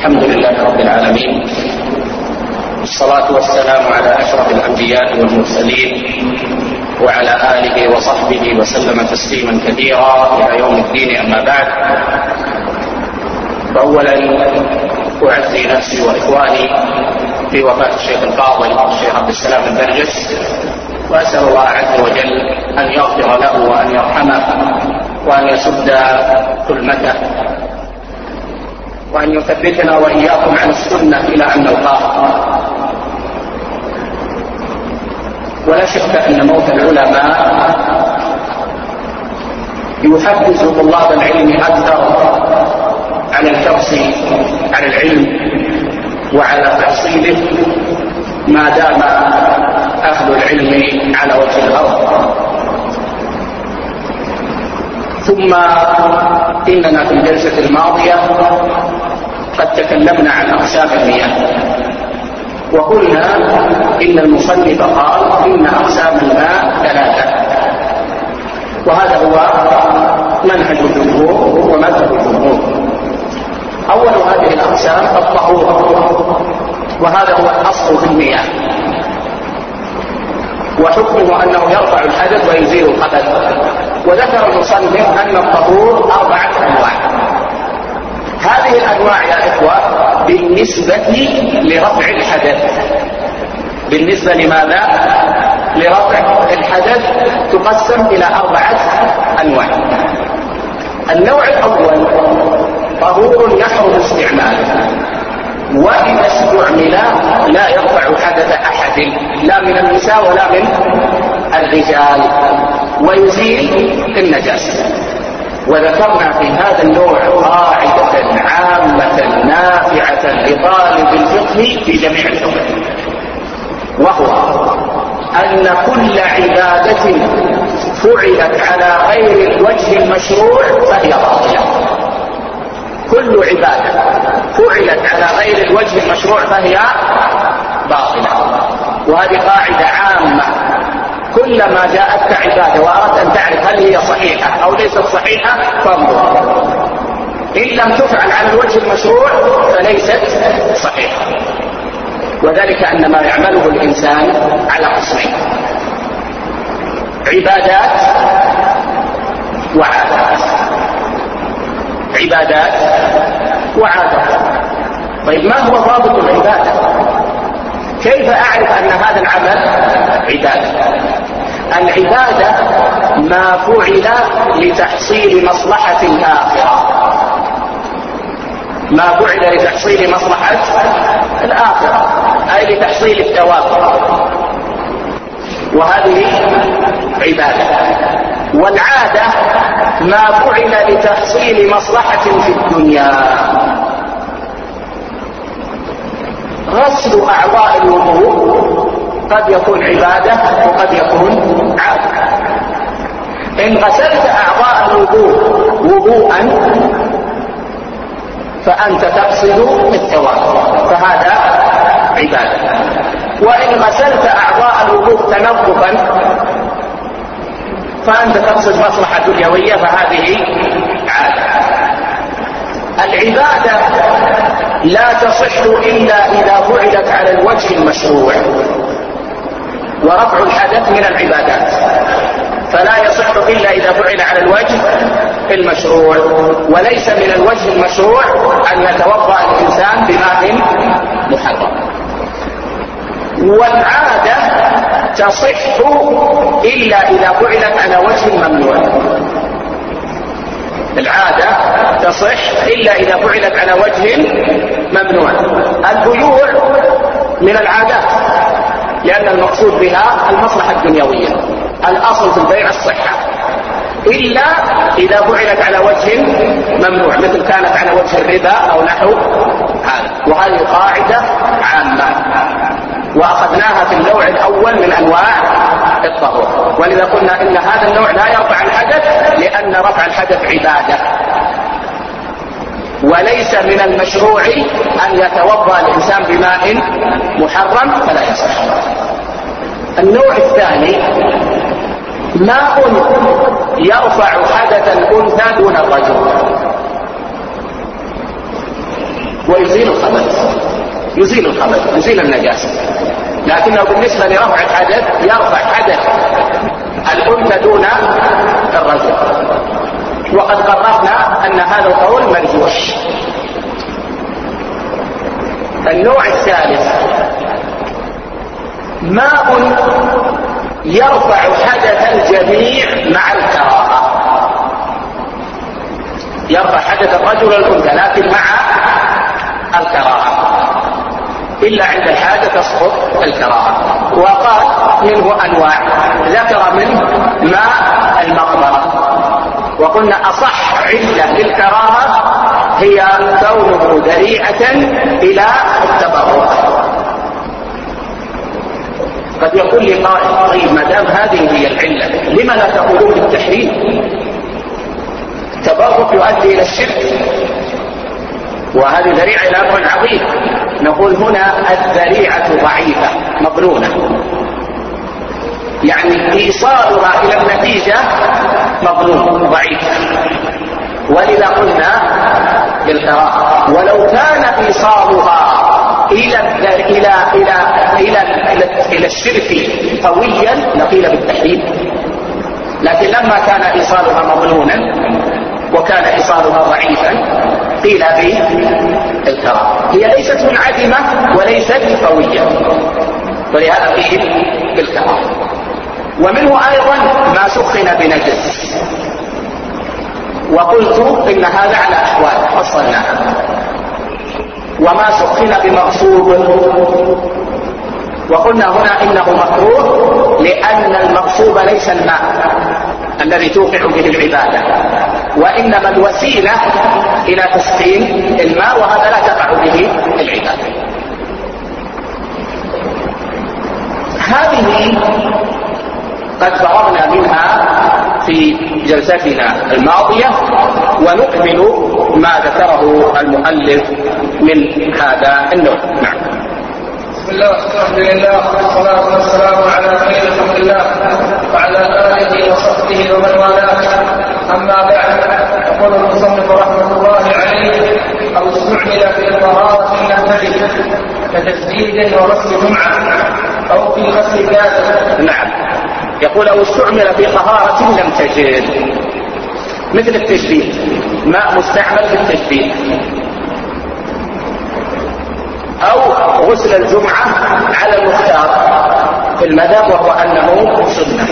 الحمد لله رب العالمين، والصلاة والسلام على أشرف الأنبياء والمرسلين وعلى آله وصحبه وسلم تسليما كثيرا إلى يوم الدين. أما بعد، فأولا أعزي نفسي وإخواني في وفاة الشيخ الفاضل الشيخ عبد السلام البرجس، وأسأل الله عز وجل أن يغفر له وأن يرحمه وأن يسد ظلمته وأن يثبتنا وإياكم عن السنة إلى أن نلقاه. ولا شك أن موت العلماء يحفز طلاب العلم أكثر على الحرص على العلم وعلى تحصيله ما دام أهل العلم على وجه الأرض. ثم إننا في الجلسة الماضية قد تكلمنا عن أقسام المياه، وقلنا إن المصنف قال إن أقسام الماء ثلاثة، وهذا هو منهج الجمهور ومذهب الجمهور. أول هذه الأقسام الطهور، وهذا هو الأصل في المياه، وحكمه أنه يرفع الحدث ويزيل الخبث. وذكر المصنف أن الطهور 4 أنواع. هذه الأنواع يا إخوة بالنسبة لرفع الحدث، بالنسبة لماذا؟ لرفع الحدث تقسم إلى 4 أنواع. النوع الأول طهور يحرم استعماله، وإذا استعمل لا يرفع حدث أحد، لا من النساء ولا من الرجال، ويزيل النجاسة. وذكرنا في هذا النوع قاعدة عامة نافعة لطالب الفقه في جميع الفقه، وهو أن كل عبادة فعلت على غير الوجه المشروع فهي باطلة. كل عبادة فعلت على غير الوجه المشروع فهي باطلة، وهذه قاعدة عامة. كلما جاءتك عبادة وأردت أن تعرف هل هي صحيحة أو ليست صحيحة فانظر، إن لم تفعل على الوجه المشروع فليست صحيحة. وذلك أن ما يعمله الإنسان على قسمين: عبادات وعادات. عبادات وعادات. طيب، ما هو ضابط العبادة؟ كيف أعرف أن هذا العمل عبادة؟ العبادة ما فعل لتحصيل مصلحة الآخرة، ما فعل لتحصيل مصلحة الآخرة، أي لتحصيل الثواب، وهذه عبادة. والعادة ما فعل لتحصيل مصلحة في الدنيا. غسل أعضاء الوضوء قد يكون عبادة وقد يكون عادة. إن غسلت أعضاء الوضوء وضوءا فأنت تقصد الثواب، فهذا عبادة. وإن غسلت أعضاء الوضوء تنظفا فأنت تقصد مصلحة دنيوية، فهذه عادة. العبادة لا تصح إلا إذا فعلت على الوجه المشروع، ورفع الحدث من العبادات، فلا يصح إلا إذا فعل على الوجه المشروع. وليس من الوجه المشروع أن يتوضأ الإنسان بماء محرم. والعادة تصح إلا إذا فعلت على وجه ممنوع. العادة تصح إلا إذا فعلت على وجه ممنوع. البيوع من العادات، لأن المقصود بها المصلحة الدنيوية، الأصل في البيع الصحة، إلا إذا فعلت على وجه ممنوع، مثل كانت على وجه الربا أو نحو هذا. وهذه قاعدة عامة، وأخذناها في النوع الأول من أنواع الطهور. ولذا قلنا إن هذا النوع لا يرفع الحدث، لأن رفع الحدث عبادة، وليس من المشروع أن يتوضأ الإنسان بماء محرم، فلا يصح. النوع الثاني ماء يرفع حدث الأنثى دون الرجل. ويزيل الخبث، يزيل النجاسة. لكنه بالنسبة لرفع الحدث يرفع حدث الأنثى دون الرجل. وقد قررنا أن هذا القول مرجوح. النوع الثالث ماء يرفع حدث الجميع مع الكراهة، يرفع حدث الرجل والأنثى لكن مع الكراهة، إلا عند الحاجة تسقط الكراهة. وقال منه أنواع، ذكر منه ماء المقبرة، وقلنا أصح علة للكراهة هي كونه ذريعة إلى التبرك. قد يقول لي قائل طيب ما دام هذه هي العلة لما لا تقولون بالتحريم؟ التبرك يؤدي إلى الشرك وهذه ذريعة إلى أمر عظيم. نقول هنا الذريعة ضعيفة مظنونة، يعني إيصالها إلى النتيجة مظنون ضعيف، ولذا قلنا بالكراهة. ولو كان إيصالها إلى الشرك قويا لقيل بالتحريم، لكن لما كان إيصالها مظنونا وكان إيصالها ضعيفا قيل بالكراهة. هي ليست منعدمة وليست قوية، ولهذا قيل بالكراهة. ومنه أيضا ما سخن بنجس، وقلت إن هذا على أحوال فصلناها. وما سخن بمغصوب، وقلنا هنا إنه مكروه لأن المغصوب ليس الماء الذي توقع به العبادة، وإنما الوسيلة إلى تسخين الماء، وهذا لا تقع به العبادة. هذه قد فرغنا منها في جلستنا الماضية، ونكمل ما ذكره المؤلف من هذا النوع. نعم. بسم الله والحمد لله والصلاة والسلام على خير خلق الله وعلى آله وصحبه ومن والاه. أما بعد، يقول المصنف رحمة الله عليه: أو استعمل في طهارة لم تجد كتسديد وغسل جمعة أو في غسل كاسة. نعم، يقول أو استعمل في طهارة لم تجد، مثل التجديد، ماء مستعمل في التجديد، أو غسل الجمعة على المختار في المذهب وهو أنه سنة.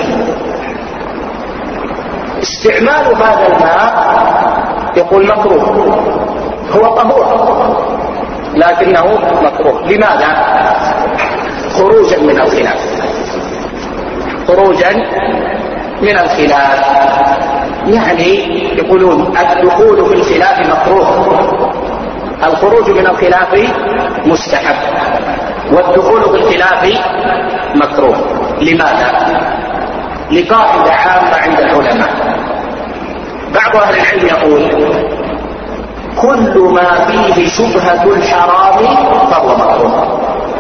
استعمال هذا الماء يقول مكروه، هو طهور لكنه مكروه. لماذا؟ خروجا من الخلاف، خروجا من الخلاف، يعني يقولون الدخول في الخلاف مكروه، الخروج من الخلاف مستحب، والدخول في الخلاف مكروه. لماذا؟ لقاعدة عامة عند العلماء. بعض أهل العلم يقول كل ما فيه شبهة الحرام فهو مكروه.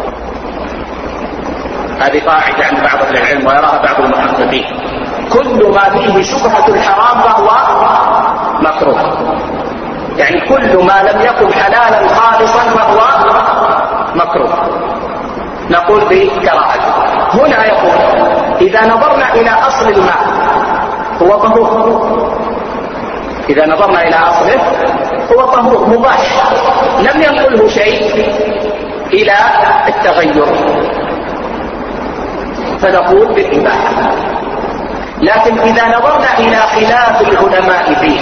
هذه قاعدة عند بعض أهل العلم ويراها بعض المحققين، كل ما فيه شبهة الحرام فهو مكروه، يعني كل ما لم يكن حلالا خالصا فهو مكروه، نقول بكراهته. هنا يقول إذا نظرنا إلى أصل الماء هو طهور، إذا نظرنا إلى أصله هو طهور مباح، لم ينقله شيء إلى التغير، فنقول بالإباحة. لكن إذا نظرنا إلى خلاف العلماء فيه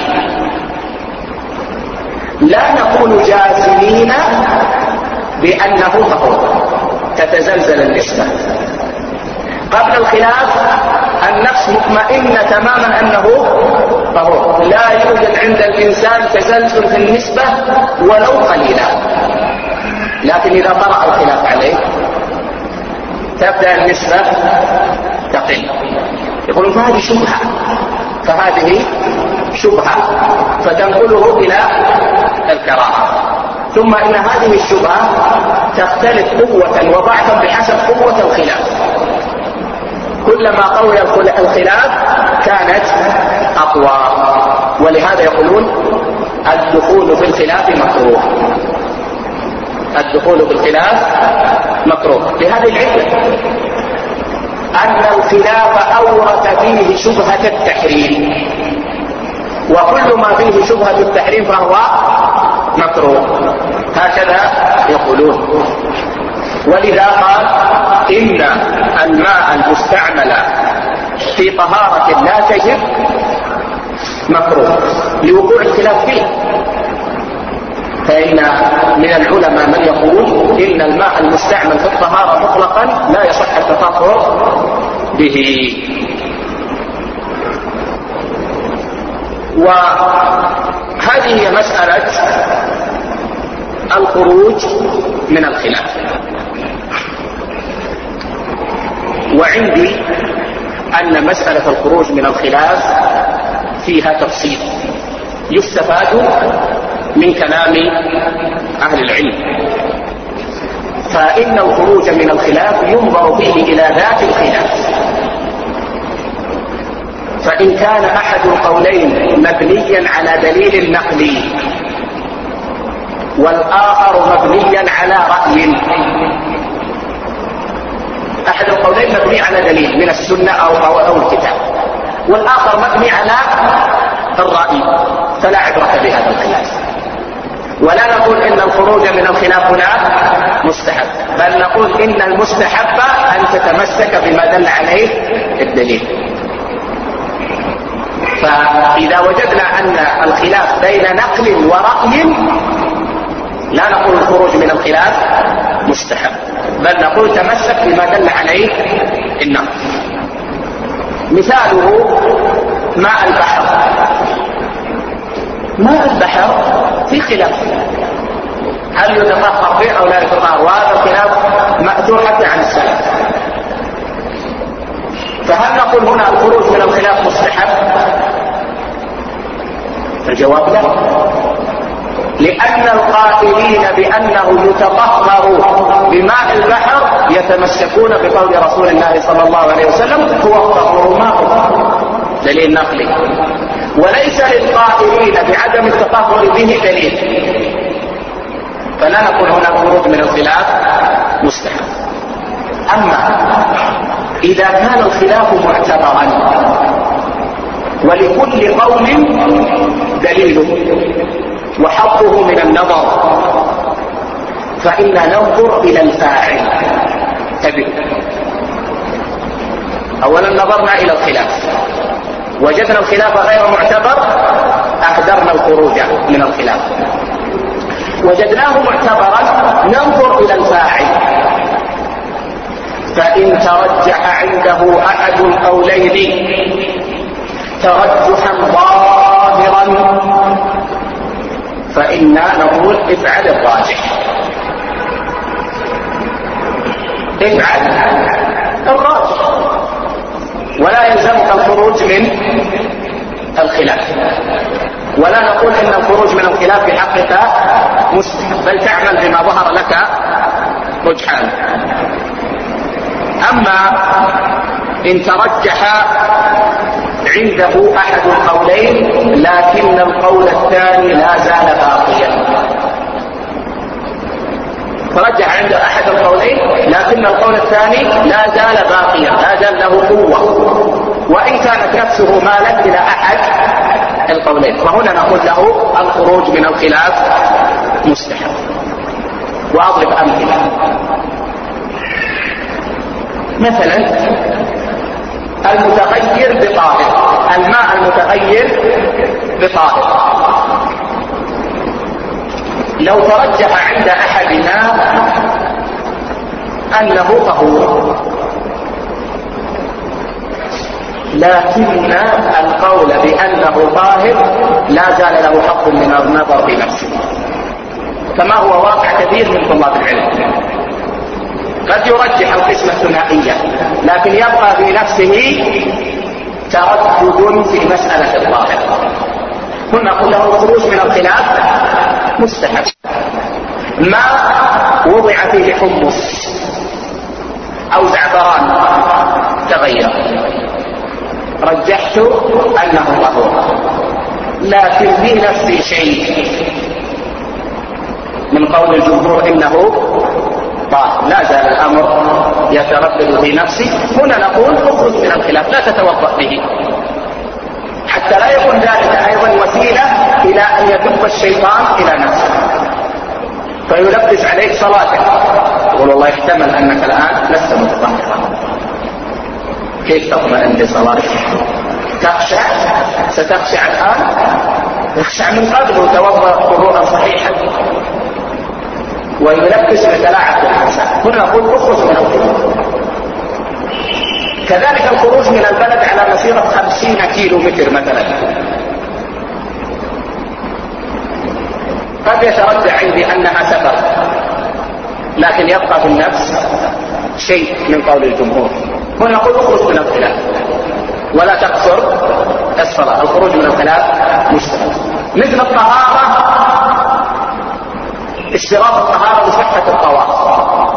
لا نكون جازمين بأنه طهور، تتزلزل النسبة. قبل الخلاف النفس مطمئنة تماما أنه طهور، لا يوجد عند الإنسان تزلزل في النسبة ولو قليلا. لكن إذا طرأ الخلاف عليه تبدأ النسبة تقل. يقولون فهذه شبهة، فهذه شبهة فتنقله إلى الكراهة. ثم إن هذه الشبهة تختلف قوة وضعفا بحسب قوة الخلاف، كلما قوي الخلاف كانت أقوى، ولهذا يقولون الدخول في الخلاف مكروه. الدخول بالخلاف مكروه لهذه العلة أن الخلاف أورث فيه شبهة التحريم، وكل ما فيه شبهة التحريم فهو مكروه، هكذا يقولون. ولذا قال إن الماء المستعمل في طهارة لا تجب مكروه لوقوع الخلاف فيه. فإن من العلماء من يقول إن الماء المستعمل في الطهارة مطلقا لا يصح التطهر به. وهذه هي مسألة الخروج من الخلاف. وعندي أن مسألة الخروج من الخلاف فيها تفصيل يستفاد من كلام أهل العلم. فإن الخروج من الخلاف ينظر فيه إلى ذات الخلاف، فإن كان أحد القولين مبنيا على دليل نقلي والآخر مبنيا على رأي، أحد القولين مبني على دليل من السنة أو الكتاب، والآخر مبني على الرأي، فلا عبرة بهذا الخلاف. ولا نقول إن الخروج من الخلاف هنا مستحب، بل نقول إن المستحب أن تتمسك بما دل عليه الدليل. فإذا وجدنا أن الخلاف بين نقل ورأي لا نقول الخروج من الخلاف مستحب، بل نقول تمسك بما دل عليه النقل. مثاله ماء البحر. ماء البحر في خلاف هل يتطهر به أو لا يتطهر، وهذا الخلاف مأثور حتى عن السلف. فهل نقول هنا الخروج من الخلاف مستحب؟ الجواب لا، لأن القائلين بأنه يتطهر بماء البحر يتمسكون بقول رسول الله صلى الله عليه وسلم هو الطهور ماء، دليل نقلي، وليس للقائلين بعدم التطهر به دليل. فلا نقول هنا الخروج من الخلاف مستحب. أما إذا كان الخلاف معتبرا ولكل قول دليله وحظه من النظر، فإنا ننظر إلى الفاعل. أولا نظرنا إلى الخلاف، وجدنا الخلاف غير معتبر، أهدرنا الخروج من الخلاف. وجدناه معتبرا، ننظر إلى الفاعل، فإن ترجح عنده أحد القولين ترجحا ظاهرا فإنا نقول افعل الراجح، افعل الراجح، ولا يلزمك الخروج من الخلاف. ولا نقول إن الخروج من الخلاف في حقك مستحب، بل تعمل بما ظهر لك رجحان. أما إن ترجح عنده أحد القولين لكن القول الثاني لا زال باقيا، ترجح عنده أحد القولين لكن القول الثاني لا زال باقيا، لا زال له قوة، وإن كانت نفسه مالت إلى أحد القولين، فهنا نقول له الخروج من الخلاف مستحب. وأضرب أمثلة. مثلا المتغير بطاهر، الماء المتغير بطاهر، لو ترجح عند أحدنا أنه طهور لكن القول بأنه طاهر لا زال له حق من النظر بنفسه، كما هو واقع كثير من طلاب العلم. قد يرجح القسمة الثنائية لكن يبقى في نفسه تردد في مسألة الطاهر، هنا نقول له الخروج من الخلاف مستحب. ما وضع فيه حمص أو زعفران تغير، رجحت أنه طهور، لكن في نفسي شيء من قول الجمهور إنه طاهر، لا زال الأمر يتردد في نفسي، هنا نقول اخرج من الخلاف لا تتوضأ به، حتى لا يكون ذلك أيضا وسيلة إلى أن يدب الشيطان إلى نفسه فيلبس عليك صلاتك، يقول والله يحتمل أنك الآن لست متطهرا، كيف تطمئن لصلاتك؟ تخشع، ستخشع الآن، يخشع من قبل وتوضأ وضوءا صحيحا، ويلبس ويتلاعب بالإنسان. هنا نقول اخرج من الخلاف. كذلك الخروج من البلد على مسيرة 50 كيلو متر مثلا، قد يتردد عندي أنها سفر، لكن يبقى في النفس شيء من قول الجمهور، هنا نقول اخرج من الخلاف ولا تقصر الصلاة. الخروج من الخلاف مشترك. مثل الطهارة، اشتراط الطهارة لصحة الطواف،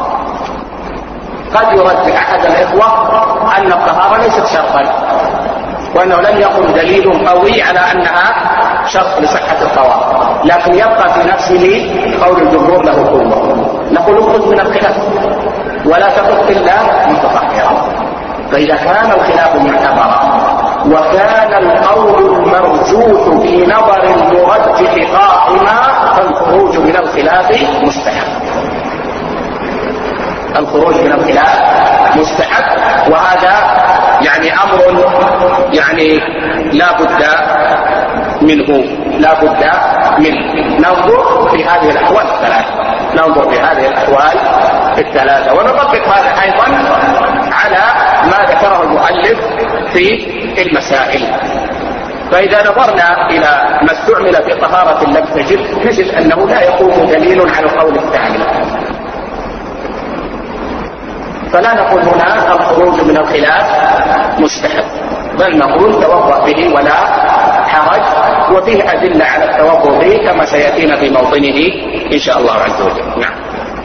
قد يرجح أحد الإخوة أن الطهارة ليست شرطا، وأنه لم يكن دليل قوي على أنها شرط لصحة الطواف، لكن يبقى في نفسه قول الجمهور له قوة. نقول اخرج من الخلاف ولا تقف إلا متطهرا. فإذا كان الخلاف معتبرا وكان القول المرجوح في نظر المرجح قائما، فالخروج من الخلاف مستحب. الخروج من الخلاف مستحب، وهذا يعني أمر يعني لا بد منه، لا بد منه. ننظر في هذه الأحوال الثلاثة، ننظر في هذه الأحوال الثلاثة، ونطبق هذا أيضا على ما ذكره المؤلف في المسائل. فإذا نظرنا إلى ما استعمل في طهارة لم تجب، نجد أنه لا يقوم دليل على القول الثاني، فلا نقول هنا الخروج من الخلاف مستحب، بل نقول توضأ به ولا حرج، وفيه أدلة على التوضأ به كما سيأتينا في موطنه إن شاء الله عز وجل. نعم.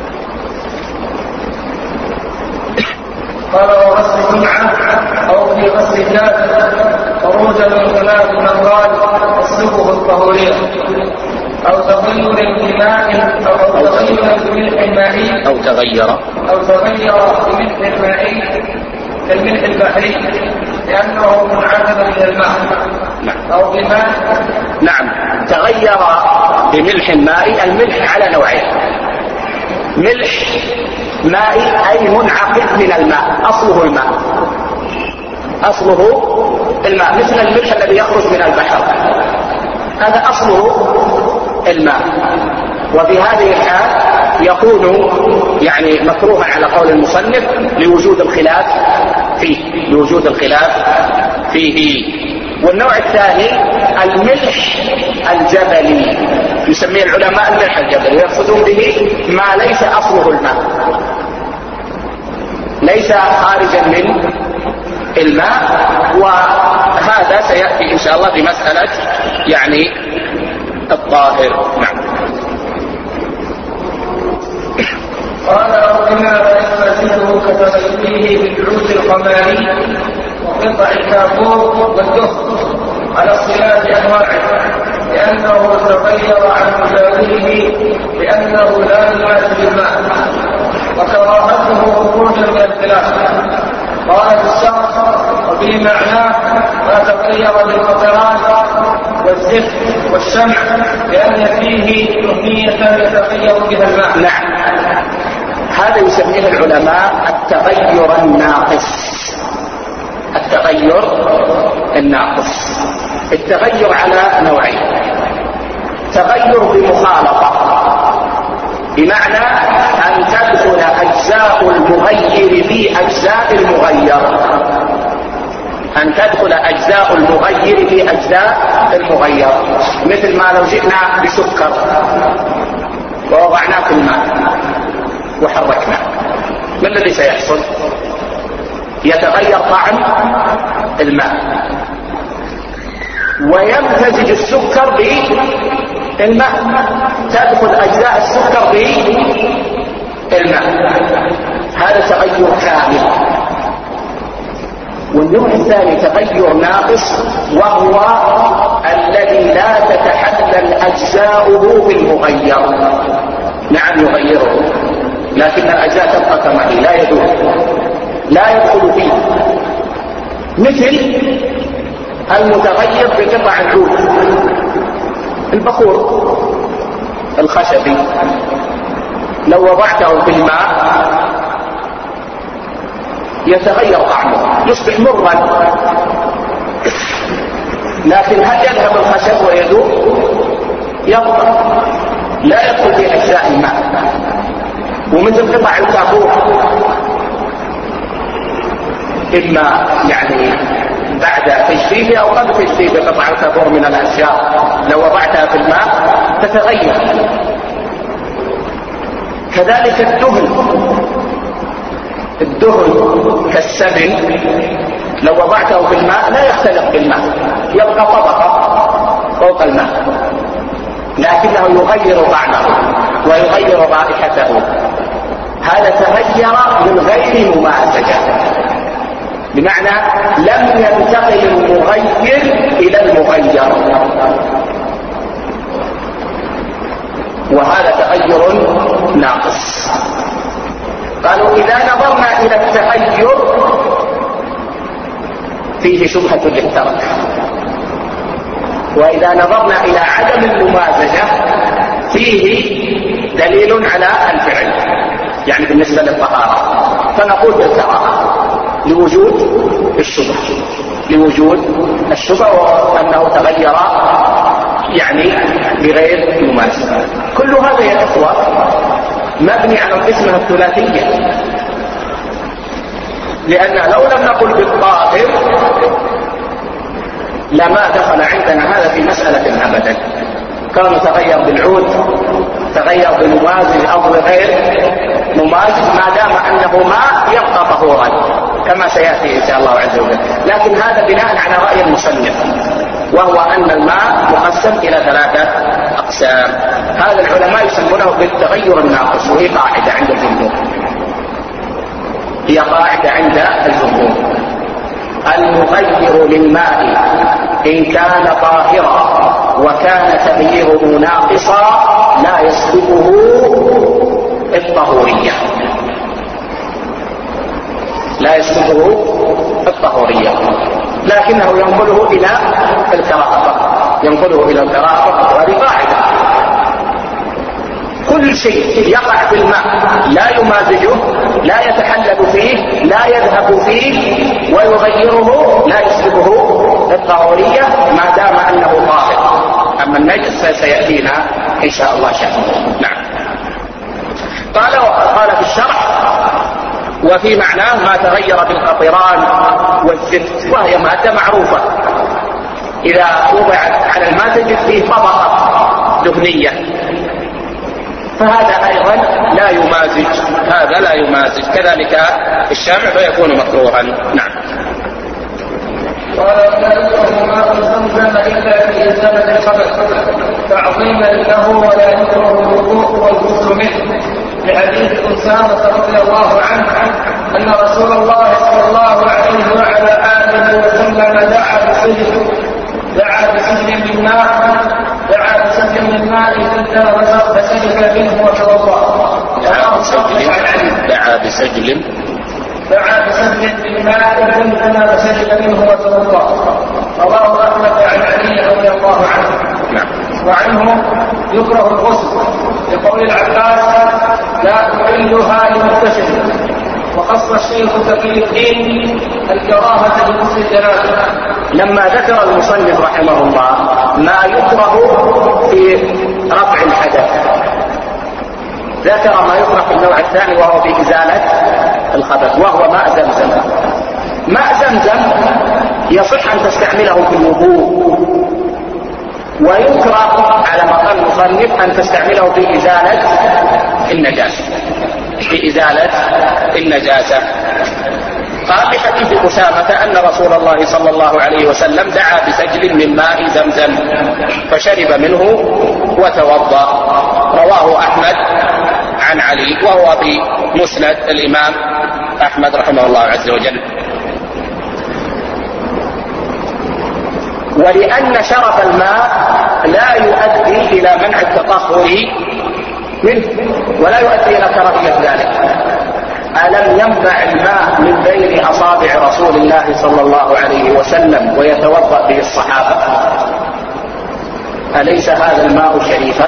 قال وغسل الجمعة أو في غسل الجنابة خروجا من الخلاف من قال تسلكه الطهورية أو تغير بماء أو تغير بملح مائي أو تغير بملح مائي كالملح البحري لأنه منعدم من الماء أو بماء. نعم، تغير بملح مائي. الملح على نوعين: ملح مائي أي منعقد من الماء، أصله الماء، أصله الماء، مثل الملح الذي يخرج من البحر، هذا أصله الماء. وفي هذه الحال يكون يعني مكروها على قول المصنف لوجود الخلاف فيه، لوجود الخلاف فيه. والنوع الثاني الملح الجبلي، يسميه العلماء الملح الجبلي، ويقصدون به ما ليس أصله الماء، ليس خارجا من الماء، وهذا سيأتي إن شاء الله بمسألة يعني الطاهر. نعم. قال ربنا لا يمسكه كتغيره بالعود القماري وقطع الكافور والدهن على اختلاف انواعه، لانه تغير عن مجاوره لانه لا يناسب الماء، وكراهته خروجا من الخلاف. قال في الشرح وفي معناه ما تغير بالقطران والزفت والشمع لأن فيه نهية يتغير بها الماء. نعم، هذا يسميه العلماء التغير الناقص. التغير الناقص، التغير على نوعين: تغير بمخالطة، بمعنى أن تدخل أجزاء المغير في أجزاء المغير، أن تدخل أجزاء المغير في أجزاء المغير، مثل ما لو جئنا بسكر ووضعناه في الماء وحركناه، ما الذي سيحصل؟ يتغير طعم الماء، ويمتزج السكر بالماء، تدخل أجزاء السكر بالماء، هذا تغير كامل. والنوع الثاني تغير ناقص، وهو الذي لا تتحلل أجزاؤه بالمغير، يغيره، لكن الأجزاء تبقى كما هي لا يدور، لا يدخل فيه، مثل المتغير بقطع العود، البخور الخشبي لو وضعته في الماء يتغير طعمه يصبح مرا، لكن هل يذهب الخشب ويذوب؟ يبقى لا يدخل في أجزاء الماء. ومثل قطع الكافور إما يعني بعد تجفيفه أو قبل تجفيف قطع الكافور من الأشياء لو وضعتها في الماء تتغير. كذلك الدهن كالسمن لو وضعته في الماء لا يختلط بالماء، يبقى طبقة فوق الماء، لكنه يغير طعمه ويغير رائحته. هذا تغير من غير ممازجة، بمعنى لم ينتقل المغير إلى المغير، وهذا تغير ناقص. قالوا إذا نظرنا إلى التغير فيه شبهة للترك، وإذا نظرنا إلى عدم الممازجة فيه دليل على الفعل، يعني بالنسبة للطهارة فنقول بالكراهة لوجود الشبهة وأنه تغير يعني بغير ممازجة. كل هذا يا إخوة مبني على القسمة الثلاثية، لأن لو لم نقل بالطاهر لما دخل عندنا هذا في مسألة أبدا، كان تغير بالعود تغير بالممازج أو بغير ممازج، ما دام أنه ما يبقى طهورا كما سيأتي إن شاء الله عز وجل. لكن هذا بناء على رأي المصنف، وهو أن الماء مقسم إلى 3 أقسام. هذا العلماء يسمونه بالتغير الناقص، وهي قاعدة عند الجمهور، هي قاعدة عند الجمهور. المغير للماء إن كان طاهرا وكان تغييره ناقصا لا يسبقه الطهورية، لكنه ينقله إلى الكراهة فقط، وهذه قاعدة. كل شيء يقع في الماء لا يمازجه، لا يتحلل فيه، لا يذهب فيه ويغيره لا يسبقه الطهورية ما دام أنه طاهر. أما النجس فسيأتينا إن شاء الله شأنه. نعم. قال في الشرح وفي معناه ما تغير بالقطران والزفت، وهي مادة معروفة إذا وضعت على الماء تجد فيه طبقة دهنية، فهذا أيضا لا يمازج، كذلك الشامع فيكون مكروها. نعم. قال لا يكره ماء زمزم إلا في إزالة الخبث تعظيما له، ولا يكره الوضوء والغسل منه، لحديث أسامة رضي الله عنه أن رسول الله صلى الله عليه وعلى آله وسلم دعا بسجل من ماء فسجد منه وتوضأ. دعا بسجل من ماء فسجد منه وتوضأ. رواه أحمد عن علي رضي الله عنه. وعنه يكره الغسل لقول العباس لا تحلها لمغتسل. وخص الشيخ تقي الدين الكراهة لغسل الجنابة لما ذكر المصنف رحمه الله ما يكره في رفع الحدث، ذكر ما يكره في النوع الثاني وهو في إزالة الخبث، وهو ماء زمزم. ماء زمزم يصح أن تستعمله في الوضوء، ويكره على ما قال المصنف أن تستعمله في إزالة النجاسة. قال لحديث أسامة أن رسول الله صلى الله عليه وسلم دعا بسجل من ماء زمزم فشرب منه وتوضأ. رواه أحمد عن علي، وهو في مسند الإمام أحمد رحمه الله عز وجل. ولأن شرف الماء لا يؤدي إلى منع التطهر منه ولا يؤدي إلى كراهية ذلك. ألم ينبع الماء من بين أصابع رسول الله صلى الله عليه وسلم ويتوضأ به الصحابة؟ أليس هذا الماء شريفا؟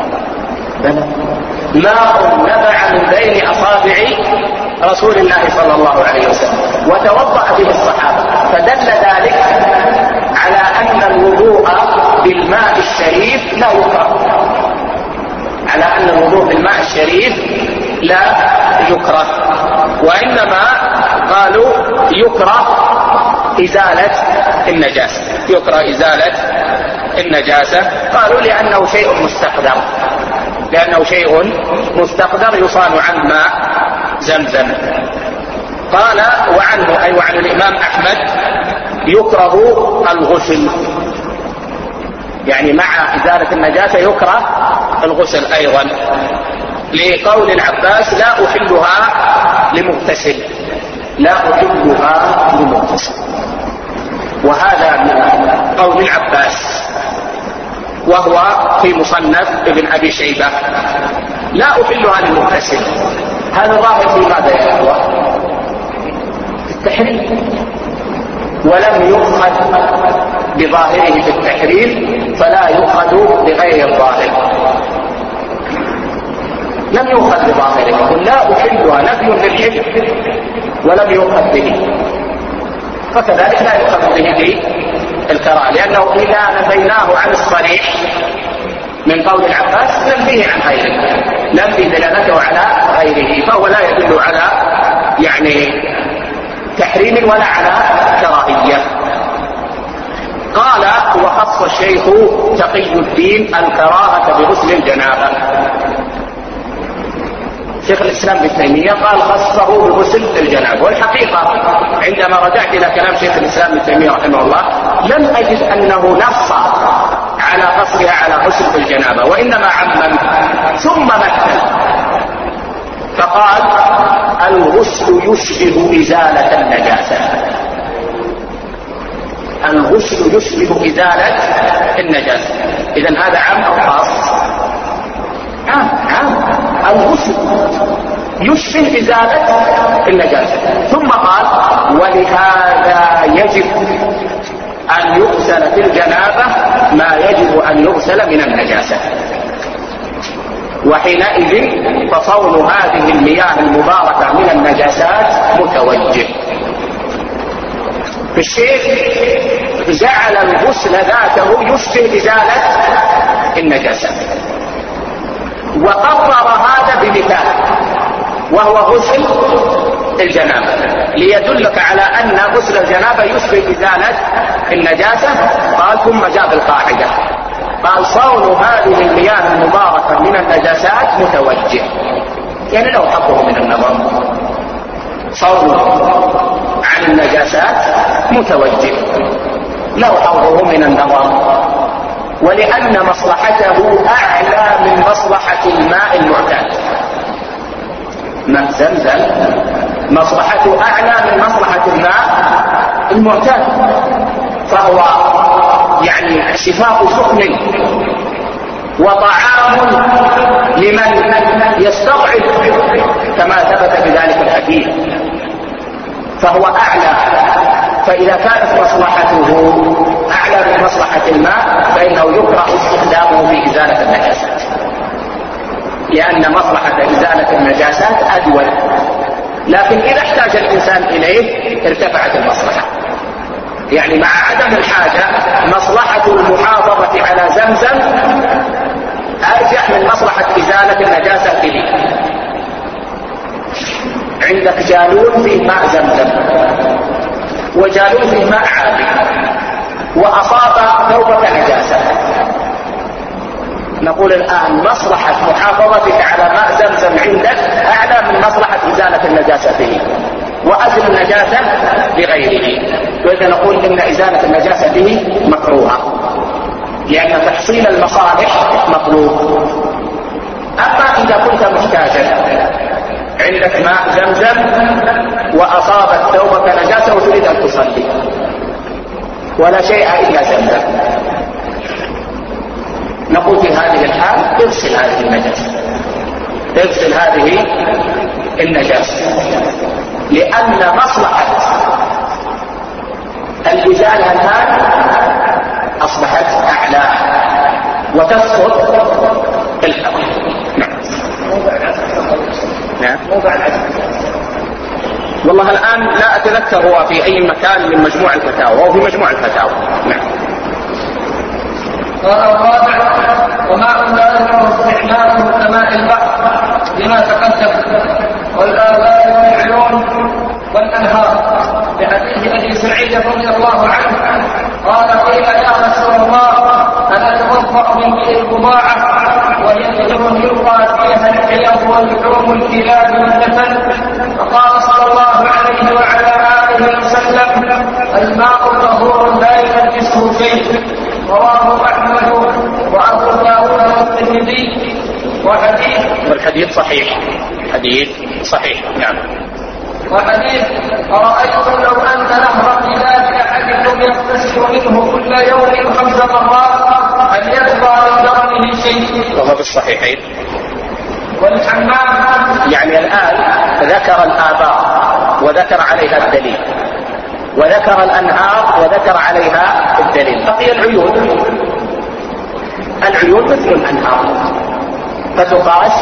ماء نبع من بين أصابع رسول الله صلى الله عليه وسلم وتوضأ به الصحابة، فدل ذلك على أن الوضوء بالماء الشريف لا يكره، على أن الوضوء بالماء الشريف لا يكره، وإنما قالوا يكره إزالة النجاسة، يكره إزالة النجاسة، قالوا لأنه شيء مستقدر، لأنه شيء مستقدر يصان عن ماء زمزم. قال وعنه أي وعن الإمام أحمد يكره الغسل، يعني مع إزالة النجاسة يكره الغسل أيضا، لقول العباس لا أحلها لمغتسل، لا أحلها لمغتسل، وهذا من قول العباس وهو في مصنف ابن أبي شيبة، لا أحلها للمغتسل. هذا ظاهر في ماذا يا إخوة؟ في التحريم، ولم يؤخذ بظاهره في التحريم فلا يؤخذ بغير الظاهر، لم يؤخذ بظاهره، يقول لا أحلها نفي للحل ولم يؤخذ به، فكذلك لا يؤخذ به بالكراهة، لأنه إذا نفيناه عن الصريح من قول العباس ننفيه عن غيره، ننفي دلالته على غيره، فهو لا يدل على يعني تحريم ولا على كراهية. قال وخص الشيخ تقي الدين الكراهة بغسل الجنابة. شيخ الإسلام ابن تيمية قال خصه بغسل الجنابة، والحقيقة عندما رجعت إلى كلام شيخ الإسلام ابن تيمية رحمه الله لم أجد أنه نص على قصرها على غسل الجنابة، وإنما عمم ثم مثل فقال الغسل يشبه إزالة النجاسة، الغسل يشبه إزالة النجاسة. إذن هذا عام أو خاص؟ عام. الغسل يشبه إزالة النجاسة. ثم قال ولهذا يجب أن يغسل في الجنابة ما يجب أن يغسل من النجاسة، وحينئذ فصون هذه المياه المباركة من النجاسات متوجه. الشيخ جعل الغسل ذاته يشبه إزالة النجاسات، وقرر هذا بمثال وهو غسل الجنابة، ليدلك على أن غسل الجنابة يشبه إزالة النجاسة. قال ثم جاء بالقاعدة قال صون هذه المياه المباركة من النجاسات متوجه، يعني لو حقه من النظر صون عن النجاسات متوجه، لو حقه من النظر، ولأن مصلحته أعلى من مصلحة الماء المعتاد. ماء زمزم مصلحته أعلى من مصلحة الماء المعتاد، فهو يعني شفاء سقم وطعام لمن يستضعف كما ثبت بذلك الحديث، فهو أعلى. فإذا كانت مصلحته أعلى من مصلحة الماء فإنه يكره استخدامه في إزالة النجاسات، لأن مصلحة إزالة النجاسات أدول، لكن إذا احتاج الإنسان إليه ارتفعت المصلحة. يعني مع عدم الحاجة مصلحة المحافظة على زمزم أرجح من مصلحة إزالة النجاسة به. عندك جالون فيه ماء زمزم وجالون فيه ماء عادي وأصاب ثوبك نجاسة، نقول الآن مصلحة محافظتك على ماء زمزم عندك أعلى من مصلحة إزالة النجاسة به، وأزل النجاسة بغيره. وإذا نقول إن إزالة النجاسة به مكروهة، لأن تحصيل المصالح مطلوب. أما إذا كنت محتاجا عندك ماء زمزم وأصابت ثوبك نجاسة وتريد أن تصلي ولا شيء إلا زمزم، نقول في هذه الحال اغسل هذه النجاسة اغسل هذه النجاسة، لأن مصلحة الإزالة الآن أصبحت أعلى وتسقط الحق. نعم. والله الآن لا أتذكر هو في أي مكان من مجموع الفتاوى، أو في مجموع الفتاوى. نعم. قال الرابع: وماء لا يكون استعماله كماء البحر لما تقدم، والآبار والعيون والأنهار، بحديث أبي سعيد رضي الله عنه قال: قيل يا رسول الله ألا توضأ من بئر البضاعة وهي بئر يلقى فيها الحيض واللحوم الكلاب والنتن؟ فقال صلى الله عليه وعلى آله وسلم: الماء طهور لا ينجسه شيء. رواه أحمد وأبو داود والترمذي. والحديث صحيح، حديث صحيح. نعم. وحديث: أرأيتم لو أن نهر بلاد أحدكم يغتسل منه كل يوم 5 مرات هل يبقى من درنه شيء؟ وهو في الصحيحين. والحمام، يعني الآن ذكر الآبار وذكر عليها الدليل، وذكر الأنهار وذكر عليها الدليل، بقي العيون. العيون مثل الأنهار فتقاس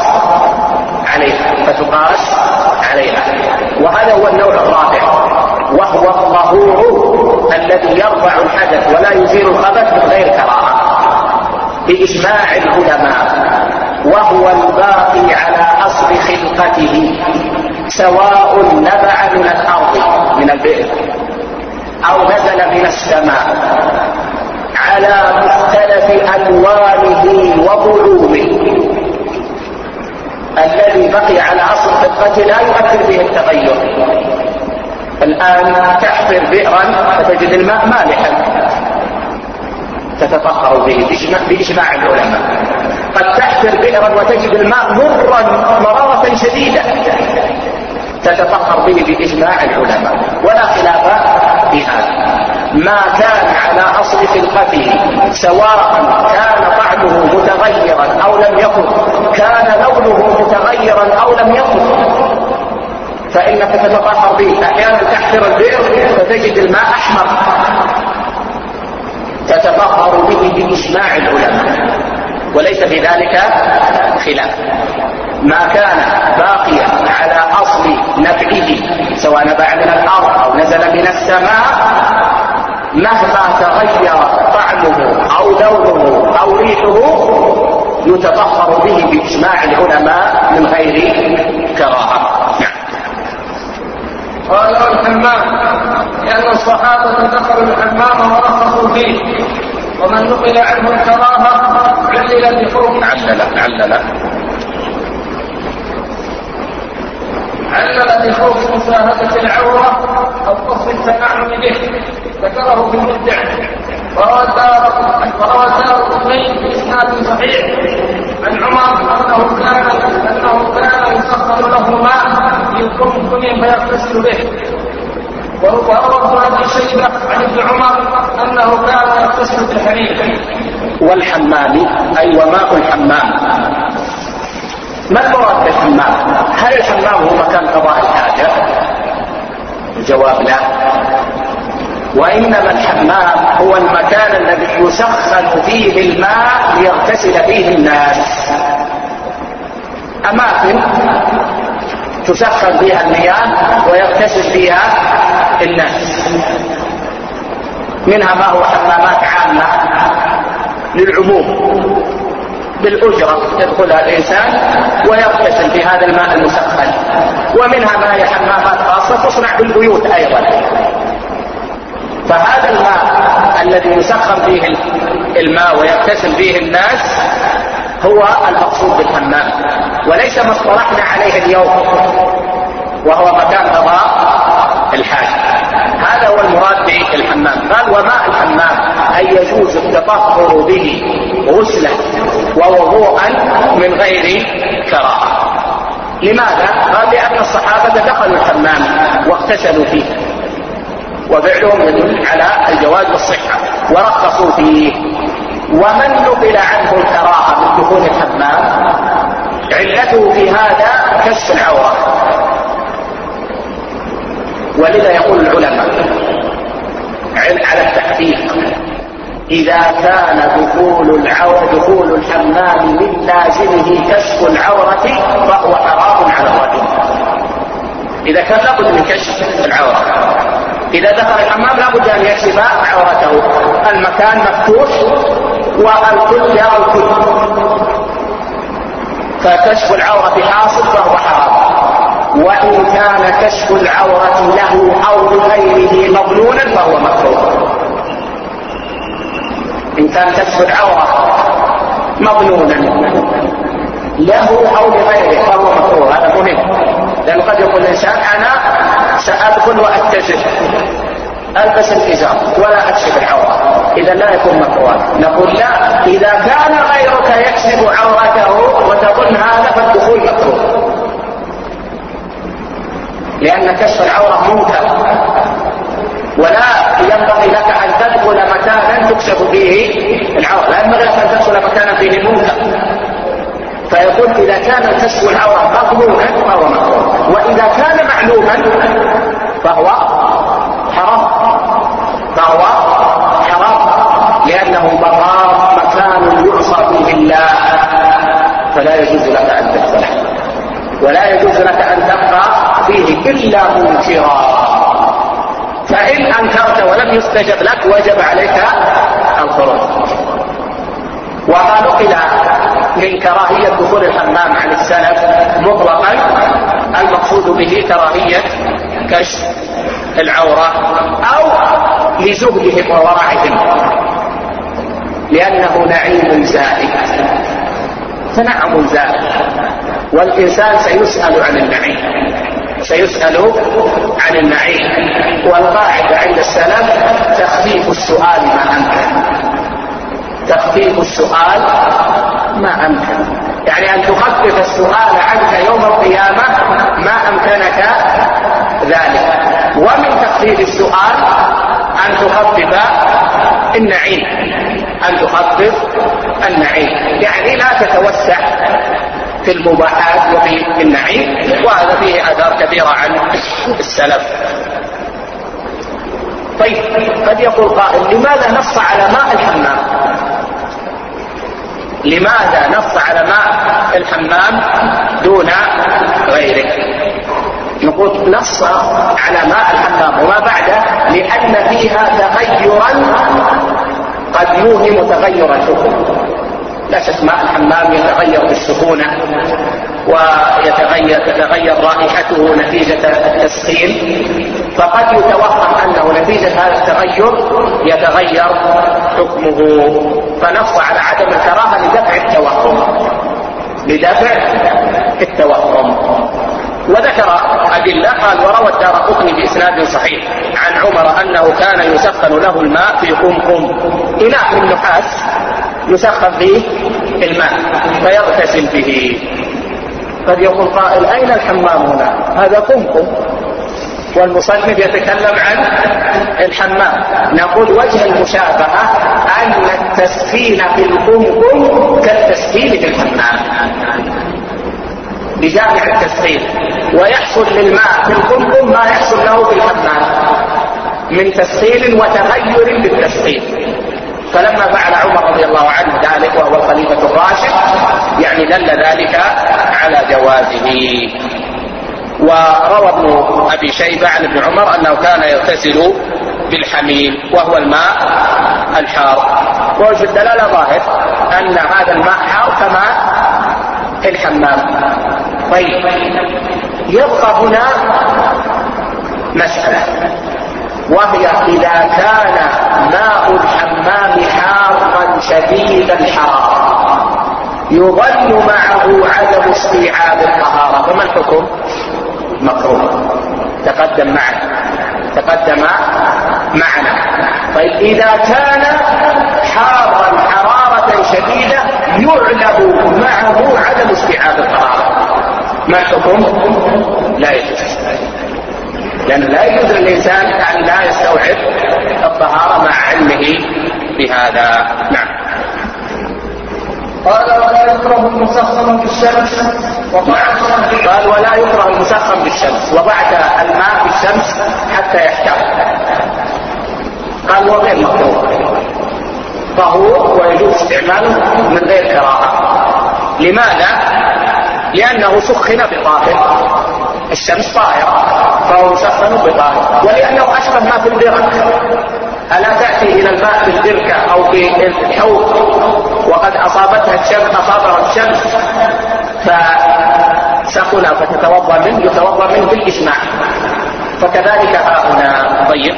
عليها. وهذا هو النوع الرابع، وهو الطهور الذي يرفع الحدث ولا يزيل الخبث من غير كراهة بإجماع العلماء، وهو الباقي على أصل خلقته، سواء نبع من الأرض من البئر أو نزل من السماء، على مختلف ألوانه وطعومه. الذي بقي على أصل خلقته لا يؤثر به التغير. الآن تحفر بئرا فتجد الماء مالحا تتطهر به بإجماع العلماء. قد تحفر بئرا وتجد الماء مرا مرارة شديدة تتطهر به بإجماع العلماء، ولا خلاف في هذا. ما كان على أصل خلقته، سواء كان طعمه متغيرا أو لم يكن، كان لونه متغيرا أو لم يكن، فإنك تتطهر به. أحيانا تحفر البئر فتجد الماء أحمر تتطهر به بإجماع العلماء، وليس في ذلك خلاف. ما كان باقيا على أصل نبعه، سواء نبع من الأرض أو نزل من السماء، مهما تغير طعمه أو لونه أو ريحه يتطهر به بإجماع العلماء من غير كراهة. قال: الحمام، لأن الصحابة دخلوا الحمام ورخصوا فيه، ومن نقل عنه الكراهة علل بخوف مشاهدة العورة أو قصد التنعم به، ذكره في المبدع. وروى الدارقطني بإسناد صحيح عن عمر أنه كان يسخر له ماء يكون فيغتسل به. وروى ابن أبي شيبة عن ابن عمر أنه كان يغتسل بالحميم. والحمام أي وماء الحمام. ما المراد بالحمام؟ هل الحمام هو مكان قضاء الحاجة؟ الجواب لا، وإنما الحمام هو المكان الذي يسخن فيه الماء ليغتسل فيه الناس. أماكن تسخن فيها المياه ويغتسل فيها الناس، منها ما هو حمامات عامة للعموم بالأجرة يدخلها الإنسان ويغتسل في هذا الماء المسخن، ومنها ما هي حمامات خاصة تصنع بالبيوت أيضا. فهذا الماء الذي يسخن فيه الماء ويغتسل فيه الناس هو المقصود بالحمام، وليس ما اصطلحنا عليه اليوم وهو مكان قضاء الحاجة. هذا هو المراد بالحمام. قال: وماء الحمام أي يجوز التطهر به غسلا ووضوءا من غير كراهة. لماذا؟ قال: لأن الصحابة دخلوا الحمام واغتسلوا فيه، وفعلهم يدل على الجواز والصحة ورخصوا فيه. ومن نقل عنه الكراهة من دخول الحمام علته في هذا كشف العورة. ولذا يقول العلماء على التحقيق: إذا كان دخول الحمام من لازمه كشف العورة فهو حرام على الرجل. إذا كان لابد من كشف العورة، إذا دخل الحمام لابد أن يكشف عورته، المكان مفتوح والكل يرى الكل، فكشف العورة حاصل فهو حرام. وإن كان كشف العورة له أو لغيره مظنونا فهو مكروه. إن كان كشف العورة مظنونا له أو لغيره فهو مكروه. هذا مهم، لأنه قد يقول الإنسان: أنا سأدخل وأتجه، ألبس الإزار ولا أكشف العورة، إذا لا يكون مكروه. نقول: لا، إذا كان غيرك يكشف عورته وتظن هذا فالدخول مكروه، لأن كشف العورة منكر، ولا ينبغي لك أن تدخل مكانا تكشف فيه العورة، لا ينبغي لك أن تدخل مكانا فيه منكر. فيقول: إذا كان كشف العورة مظنونا فهو مكروه، وإذا كان معلوما فهو حرام، لأنه مكان يعصى فيه الله، فلا يجوز لك أن تدخله، ولا يجوز لك أن تبقى فيه إلا منكرا. فإن أنكرت ولم يستجب لك وجب عليك الخروج. وما نقل من كراهية دخول الحمام عن السلف مطلقا المقصود به كراهية كشف العورة أو لزهدهم وورعهم، لأنه نعيم زائد، تنعم زائد، والإنسان سيسأل عن النعيم. والقاعدة عند السلف: تخفيف السؤال ما أمكن، يعني أن تخفف السؤال عنك يوم القيامة ما أمكنك ذلك. ومن تخفيف السؤال أن تخفف النعيم، يعني لا تتوسع في المباحات وفي النعيم، وهذا فيه آثار كثيرة عن السلف. طيب، قد يقول قائل: لماذا نص على ماء الحمام دون غيره؟ نقول: نص على ماء الحمام وما بعده لأن فيها تغيرا قد يوهم تغير الحكم. لا شك ماء الحمام يتغير بالسخونة، وتتغير رائحته نتيجة التسخين، فقد يتوهم أنه نتيجة هذا التغير يتغير حكمه، فنص على عدم الكراهة لدفع التوهم. وذكر أدلة، قال: وروى الدارقطني بإسناد صحيح عن عمر أنه كان يسخن له الماء في قمقم، إناء من نحاس يسخن فيه الماء فيغتسل به. قد يقول قائل: أين الحمام هنا؟ هذا قمقم، والمصنف يتكلم عن الحمام. نقول: وجه المشابهة أن التسخين في القمقم كالتسخين في الحمام بجامع التسخين، ويحصل للماء في القمقم ما يحصل له في الحمام من تسخين وتغير بالتسخين. فلما فعل عمر رضي الله عنه ذلك وهو الخليفة الراشد يعني دل ذلك على جوازه. وروى ابن أبي شيبة عن ابن عمر أنه كان يغتسل بالحميم وهو الماء الحار، ووجه الدلالة ظاهر أن هذا الماء حار كما الحمام. طيب، يبقى هنا مسألة، وهي إذا كان ماء الحمام حارا شديد الحرارة يظن معه عدم استيعاب الطهارة، فما الحكم؟ مكروه، تقدم معنا. طيب، إذا كان حارا حرارة شديدة يعلم معه عدم استيعاب الطهارة، ما الحكم؟ لا يجوز، لأن لا يجوز للإنسان أن لا يستوعب الطهارة مع علمه بهذا. نعم. قال ولا يكره المسخن بالشمس قال ولا يكره المسخن بالشمس وبعد الماء بالشمس حتى يحتاج. قال وغير مكروه طهور ويجوز استعماله من غير كراهة. لماذا؟ لأنه سخن بطاهر، الشمس طاهرة فهو مسخن بطاهر، ولأنه أشبه ما في البرك. ألا تأتي إلى الماء في البركة أو في الحوض وقد أصابتها الشمس فسخن فتتوضأ منه، يتوضأ منه بالإجماع، فكذلك هنا. طيب.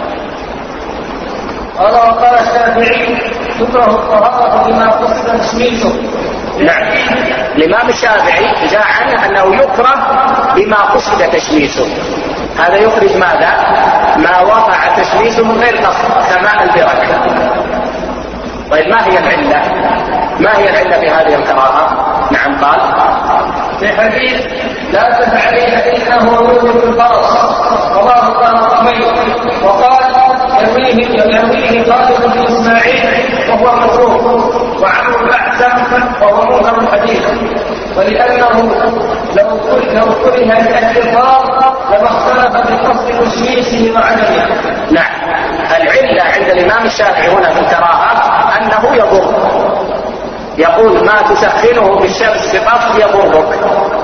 قال وقال الشافعي تكره الطهارة بما قصد تشميسه. نعم، الإمام الشافعي جاء عنه أنه يكره بما قصد تشميسه. هذا يخرج ماذا؟ ما وقع تشميسه من غير قصد كماء البركة. طيب ما هي العلة؟ ما هي العلة في هذه الكراهة؟ نعم قال في حديث لا تفعليه فإنه يورث الفرس رواه الطبراني. وقال يرويه خالد بن إسماعيل وهو مكروه، وعنه الأعسم وهو منكر الحديث، ولأنه لو كره لأهل الفار لما اختلف بقصد تشميسه وعدمه. نعم، العلة عند الإمام الشافعي هنا في الكراهة أنه يضر. يقول ما تسخنه بالشمس بقصد يضرك.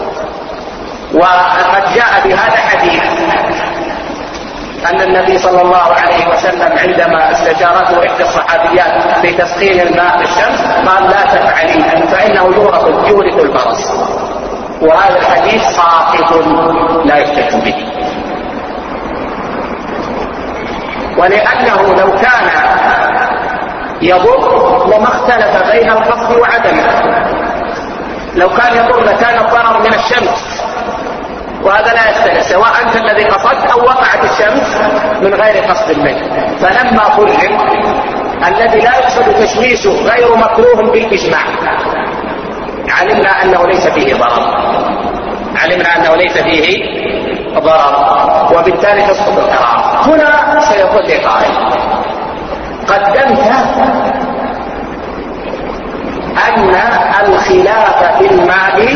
وقد جاء بهذا حديث أن النبي صلى الله عليه وسلم عندما استشارته إحدى الصحابيات في تسخين الماء بالشمس قال لا تفعلي فإنه يورث البرص. وهذا الحديث ساقط لا يحتج به، ولأنه لو كان يضر لما اختلف بين القصد وعدمه. لو كان يضر لكان الضرر من الشمس، وهذا لا يختلف سواء أنت الذي قصدت أو وقعت الشمس من غير قصد منك. فلما قلنا الذي لا يقصد تشميسه غير مكروه بالإجماع علمنا أنه ليس فيه ضرر، وبالتالي تسقط الكراهة. هنا سيقول لي قائل قدمت أن الخلاف في الماء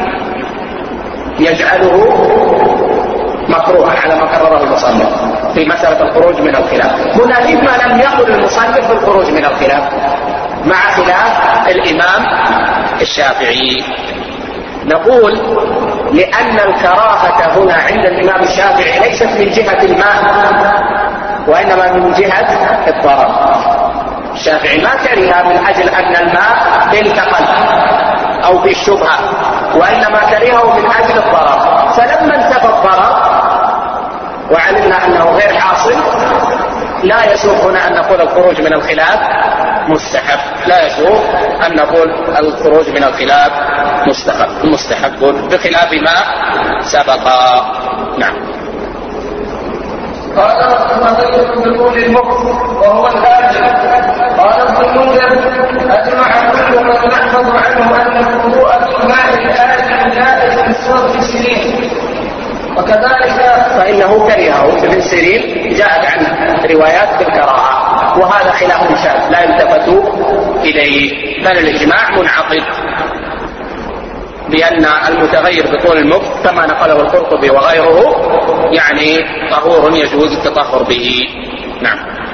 يجعله مكروها على ما قرره المصنف في مسألة الخروج من الخلاف. هنا لما لم يقل المصنف في الخروج من الخلاف مع خلاف الإمام الشافعي؟ نقول لأن الكراهة هنا عند الإمام الشافعي ليست من جهة الماء وإنما من جهة الضرر. الشافعي ما كره من أجل أن الماء انتقل أو في الشبهة، وإنما كرهه من أجل الضرر. فلما انتفى الضرر وعلمنا أنه غير حاصل لا يسوق هنا أن نقول الخروج من الخلاف مستحب، لا يسوق أن نقول الخروج من الخلاف مستحب بخلاف ما سبق. نعم. قال التغير بطول المخ وهو الآجل. قال ابن المنذر أجمع كل من نحفظ عنه أن الوضوء بالماء الآجل جائز في صوت سنين، وكذلك فإنه كرهه ابن سيرين جاءت عنه روايات بالكراهة، وهذا خلاف شاذ لا يلتفت إليه، بل الإجماع منعقد بأن المتغير بطول المخ كما نقله القرطبي وغيره يعني طهور يجوز التطهر به. نعم.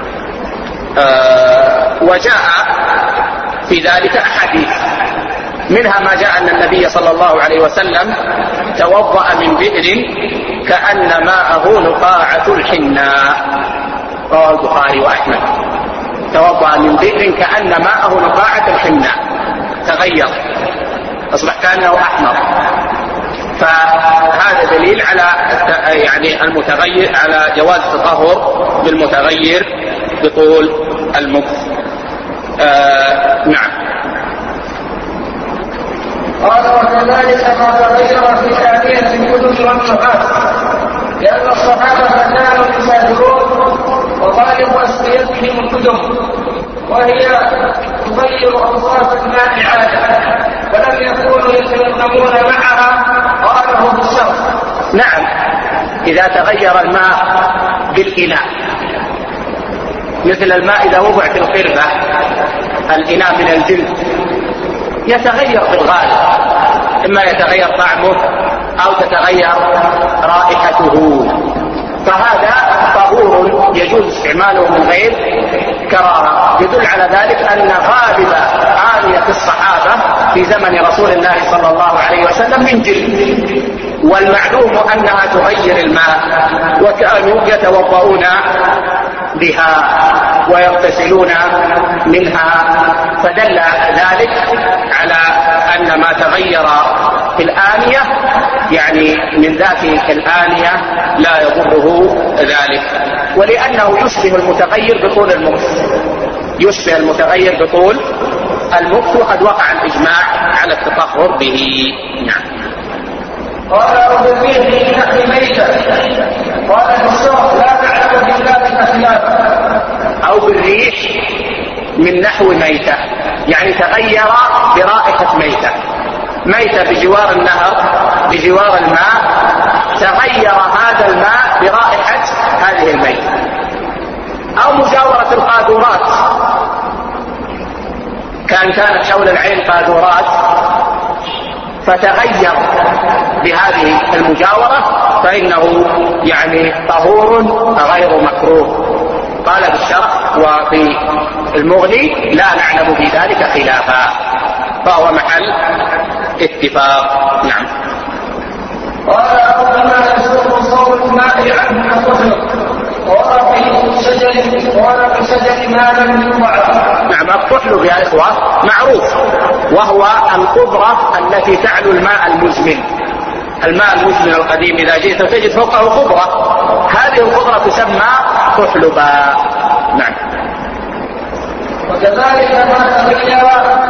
وجاء في ذلك أحاديث، منها ما جاء أن النبي صلى الله عليه وسلم توضأ من بئر كأن ماءه نقاعة الحناء، رواه البخاري وأحمد. توضأ من بئر كأن ماءه نقاعة الحناء، تغير أصبح كأنه أحمر. فهذا دليل على يعني المتغير على جواز التطهر بالمتغير بطول المخ. نعم. قال وكذلك ما تغير في تأثير الكتب والنحاس، لأن الصحابة كانوا يسافرون وغالب أسقيتهم الكتب وهي تغير أوصاف الماء عادة، ولم يكونوا يتيممون معها قاله بالشرط. نعم، إذا تغير الماء بالإناء مثل الماء إذا وضع في القربة، الإناء من الجلد يتغير في الغالب، إما يتغير طعمه أو تتغير رائحته، فهذا طهور يجوز استعماله من غير كراهة. يدل على ذلك أن غالب آنية الصحابة في زمن رسول الله صلى الله عليه وسلم من جلد، والمعلوم أنها تغير الماء، وكانوا يتوضؤون بها ويغتسلون منها، فدل ذلك على أن ما تغير في الآنية يعني من ذات الآنية لا يضره ذلك، ولأنه يشبه المتغير بطول المكث، يشبه المتغير بطول المكث، وقد وقع الإجماع على التطهر به. نعم. قال أبو الريح من نحو ميتة، قال في الشرح لا نعلم في ذلك خلافا. أو بالريح من نحو ميتة يعني تغير برائحة ميتة، ميتة بجوار النهر بجوار الماء، تغير هذا الماء برائحة هذه الميتة. أو مجاورة القاذورات، كانت حول العين قاذورات فتغير بهذه المجاورة، فإنه يعني طهور غير مكروه. قال بالشرح وفي المغني لا نعلم في ذلك خلافا، فهو محل اتفاق. نعم. قال أما يسوق صوت الماء عنه كطهر ورق شجر ما لم يوضع. نعم. الطحل يا إخوة معروف، وهو القدرة التي تعلو الماء المزمن. الماء المزمن القديم إذا جئت تجد فوقه خضرة، هذه الخضرة تسمى طحلبا. نعم. وكذلك ما تغير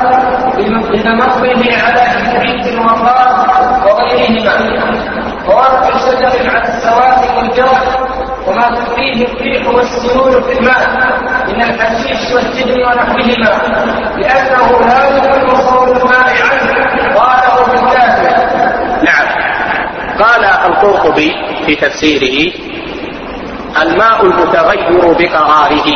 بنمطه على حديث الوفاء وغيرهما، وورق الشجر على السواد والجرح، وما تفيه الريح والسيول في الماء من الحشيش والجبن ونحوهما، لأنه لا يكون صوت الماء عنه. قاله بالكافر. نعم. قال القرطبي في تفسيره: الماء المتغير بقراره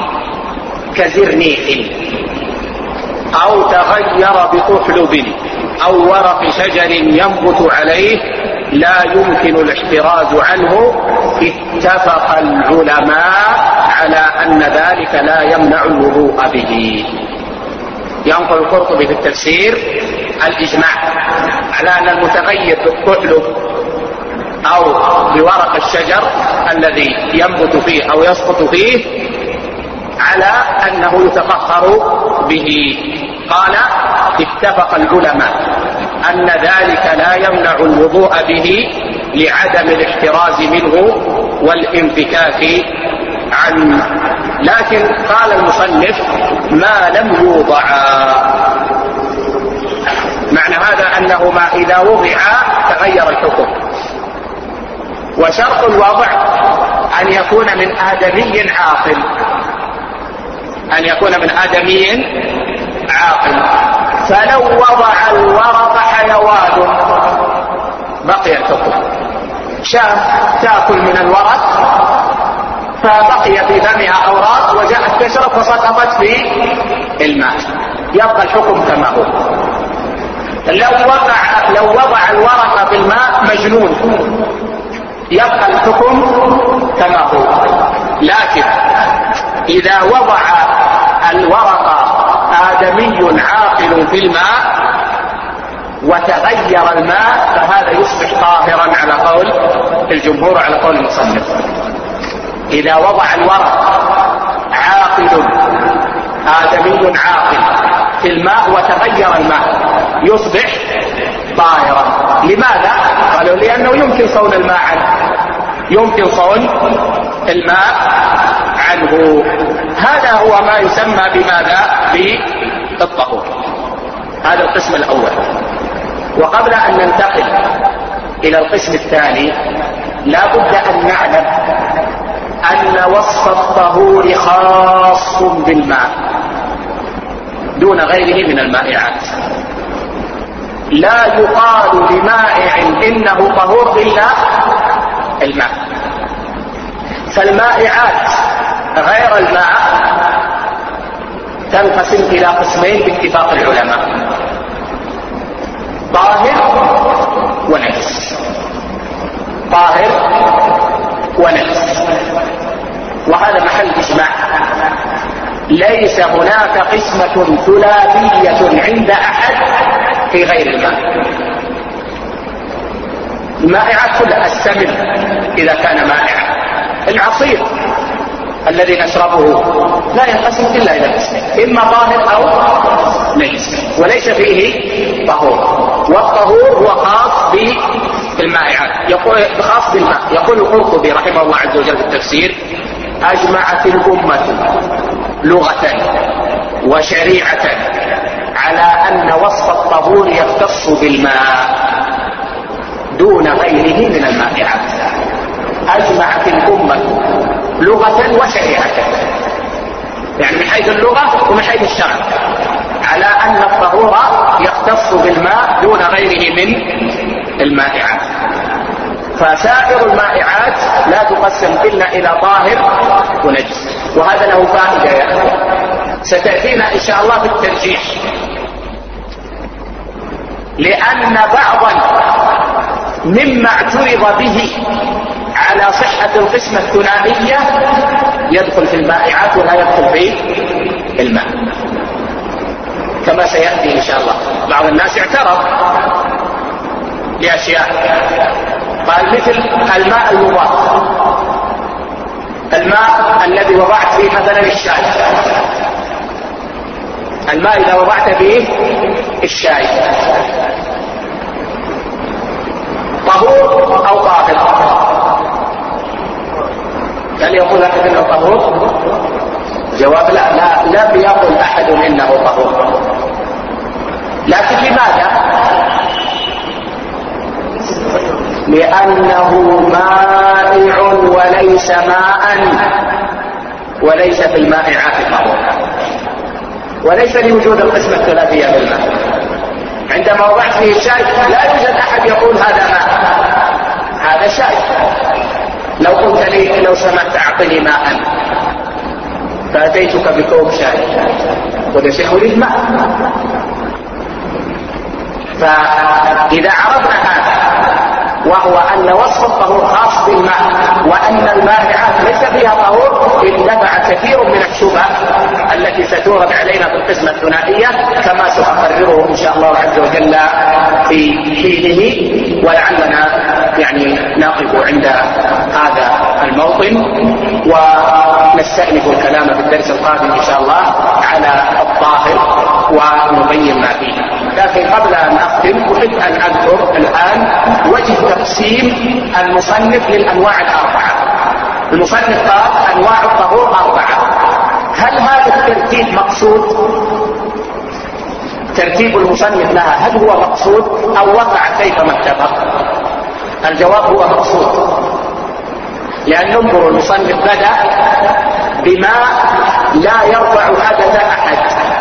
كزرنيخ، أو تغير بطحلب أو ورق شجر ينبت عليه لا يمكن الاحتراز عنه، اتفق العلماء على أن ذلك لا يمنع الوضوء به. ينقل القرطبي في التفسير الإجماع على أن المتغير بالطحلب أو بورق الشجر الذي ينبت فيه أو يسقط فيه على أنه يتطهر به. قال: اتفق العلماء أن ذلك لا يمنع الوضوء به لعدم الاحتراز منه والانفكاك عنه. لكن قال المصنف: ما لم يوضع. معنى هذا أنه ما إذا وضع تغير الحكم، وشرط الوضع أن يكون من آدمي عاقل، أن يكون من آدمي عاقل. فلو وضع الورق حيوان بقي الحكم. شاة تأكل من الورق فبقي في فمها أوراق وجاءت تشرب فسقطت في الماء، يبقى الحكم كما هو. لو وضع الورق في الماء مجنون يبقى الحكم كما هو. لكن إذا وضع الورق آدمي عاقل في الماء وتغير الماء فهذا يصبح طاهرا على قول الجمهور، على قول المصنف. إذا وضع الورق عاقل آدمي عاقل في الماء وتغير الماء يصبح طاهرا. لماذا؟ قالوا: لأنه يمكن صون الماء عنه، يمكن صون الماء عنه. هذا هو ما يسمى بماذا؟ بالطهور. هذا القسم الأول. وقبل أن ننتقل إلى القسم الثاني لا بد أن نعلم أن وصف الطهور خاص بالماء دون غيره من المائعات. لا يقال لمائع إنه طهور إلا الماء. فالمائعات غير الماء تنقسم إلى قسمين باتفاق العلماء. طاهر ونجس، طاهر ونجس، وهذا محل إجماع. ليس هناك قسمة ثلاثية عند أحد في غير الماء. المائعات كلها، السمن إذا كان مائعا، العصير الذي نشربه لا ينقسم إلا إلى قسمين، إما طاهر أو نجس، وليس فيه طهور. والطهور هو خاص بالمائعات، خاص بالماء. يقول القرطبي رحمه الله عز وجل في التفسير: أجمعت الأمة لغة وشريعة على أن وصف الطهور يختص بالماء دون غيره من المائعات. أجمعت الأمة لغة وشريعة، يعني من حيث اللغة ومن حيث الشرع، على أن الطهور يختص بالماء دون غيره من المائعات. فسائر المائعات لا تقسم إلا إلى طاهر ونجس. وهذا له فائدة يا أخي ستأتينا إن شاء الله في الترجيح، لأن بعضا مما اعترض به على صحة القسمة الثنائية يدخل في المائعات ولا يدخل في الماء، كما سيأتي إن شاء الله. بعض الناس اعترض لأشياء، قال مثل الماء المضاف، الماء الذي وضعت فيه مثلا الشاي، الماء إذا وضعت فيه الشاي طهور أو طاهر؟ هل يقول أحد إنه طهور؟ جواب لا، لم يقل أحد إنه طهور. لكن لماذا؟ لأنه مائع وليس ماء، وليس في المائعات طهور، وليس لوجود القسمة الثلاثية بالماء. عندما وضعت فيه الشاي لا يوجد أحد يقول هذا ماء، هذا شاي. لو قلت لي لو سمحت أعطني ماء فأتيتك بكوب شاي قلت أريد ماء. فإذا عرفنا هذا، وهو أن وصف الطهور خاص بالماء وأن المائعات ليس فيها طهور، اندفع كثير من الشبه التي ستورد علينا في القسمة الثنائية، كما سأقرره إن شاء الله عز وجل في حينه. ولعلنا يعني نقف عند هذا الموطن ونستأنف الكلام في الدرس القادم إن شاء الله على الطاهر ونبين ما فيه. لكن قبل أن أختم أحب أن أذكر الآن وجه تقسيم المصنف للأنواع الأربعة. المصنف قال أنواع الطهور أربعة. هل هذا الترتيب مقصود؟ ترتيب المصنف لها هل هو مقصود أو وقع كيفما اتفق؟ الجواب هو مقصود، لأن ننظر المصنف بدأ بما لا يرفع حدث أحد،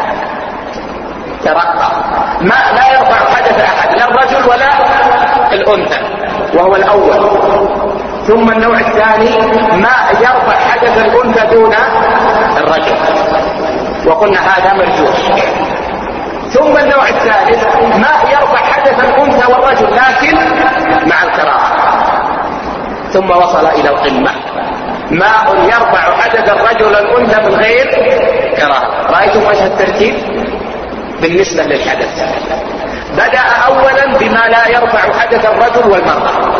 ترقى ما لا يرفع حدث أحد، لا الرجل ولا الأنثى، وهو الأول. ثم النوع الثاني ما يرفع حدث الأنثى دون الرجل، وقلنا هذا مرجوح. ثم النوع الثالث ما يرفع حدث الأنثى والرجل لكن مع الكراهة. ثم وصل إلى القمة ماء يرفع حدث الرجل والأنثى من غير كراهة. رأيتم وجه الترتيب بالنسبة للحدث؟ بدأ أولا بما لا يرفع حدث الرجل والمرأة،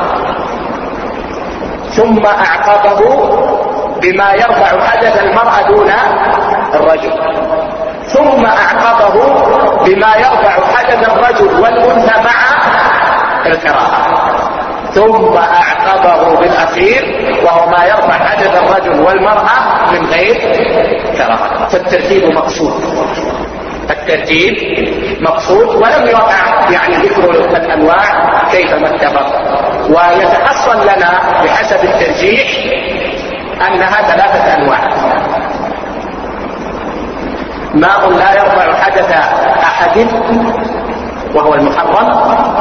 ثم أعقبه بما يرفع حدث المرأة دون الرجل، ثم أعقبه بما يرفع حدث الرجل والأنثى مع الكراهة، ثم أعقبه بالأخير وهو ما يرفع حدث الرجل والمرأة من غير كراهة. فالترتيب مقصود، الترتيب مقصود، ولم يقع يعني ذكر الأنواع كيفما اتفق. ويتحصل لنا بحسب الترجيح أنها ثلاثة أنواع: ماء لا يرفع حدث أحد وهو المحرم،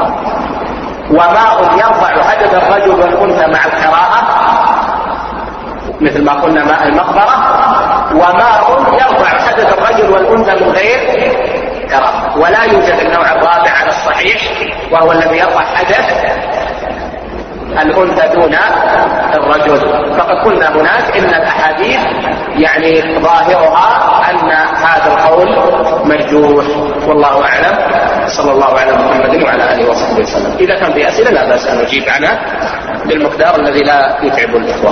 وماء يرفع حدث الرجل والأنثى مع الكراهة مثل ما قلنا ماء المقبرة، وماء يرفع حدث الرجل والأنثى من غير كراهة. ولا يوجد النوع الرابع على الصحيح وهو الذي يرفع حدث الأنثى دون الرجل. فقد قلنا هناك إن الأحاديث يعني ظاهرها أن هذا القول مرجوح، والله أعلم. صلى الله على محمد وعلى آله وصحبه وسلم. إذا كان في أسئلة لا بأس أن نجيب عنها بالمقدار الذي لا يتعب الإخوة.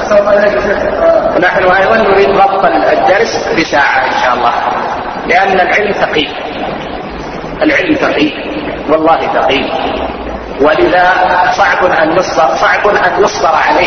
نحن أيضا نريد ضبط الدرس بساعة إن شاء الله، لأن العلم ثقيل، العلم ثقيل والله ثقيل، ولذا صعب أن يصبر عليه.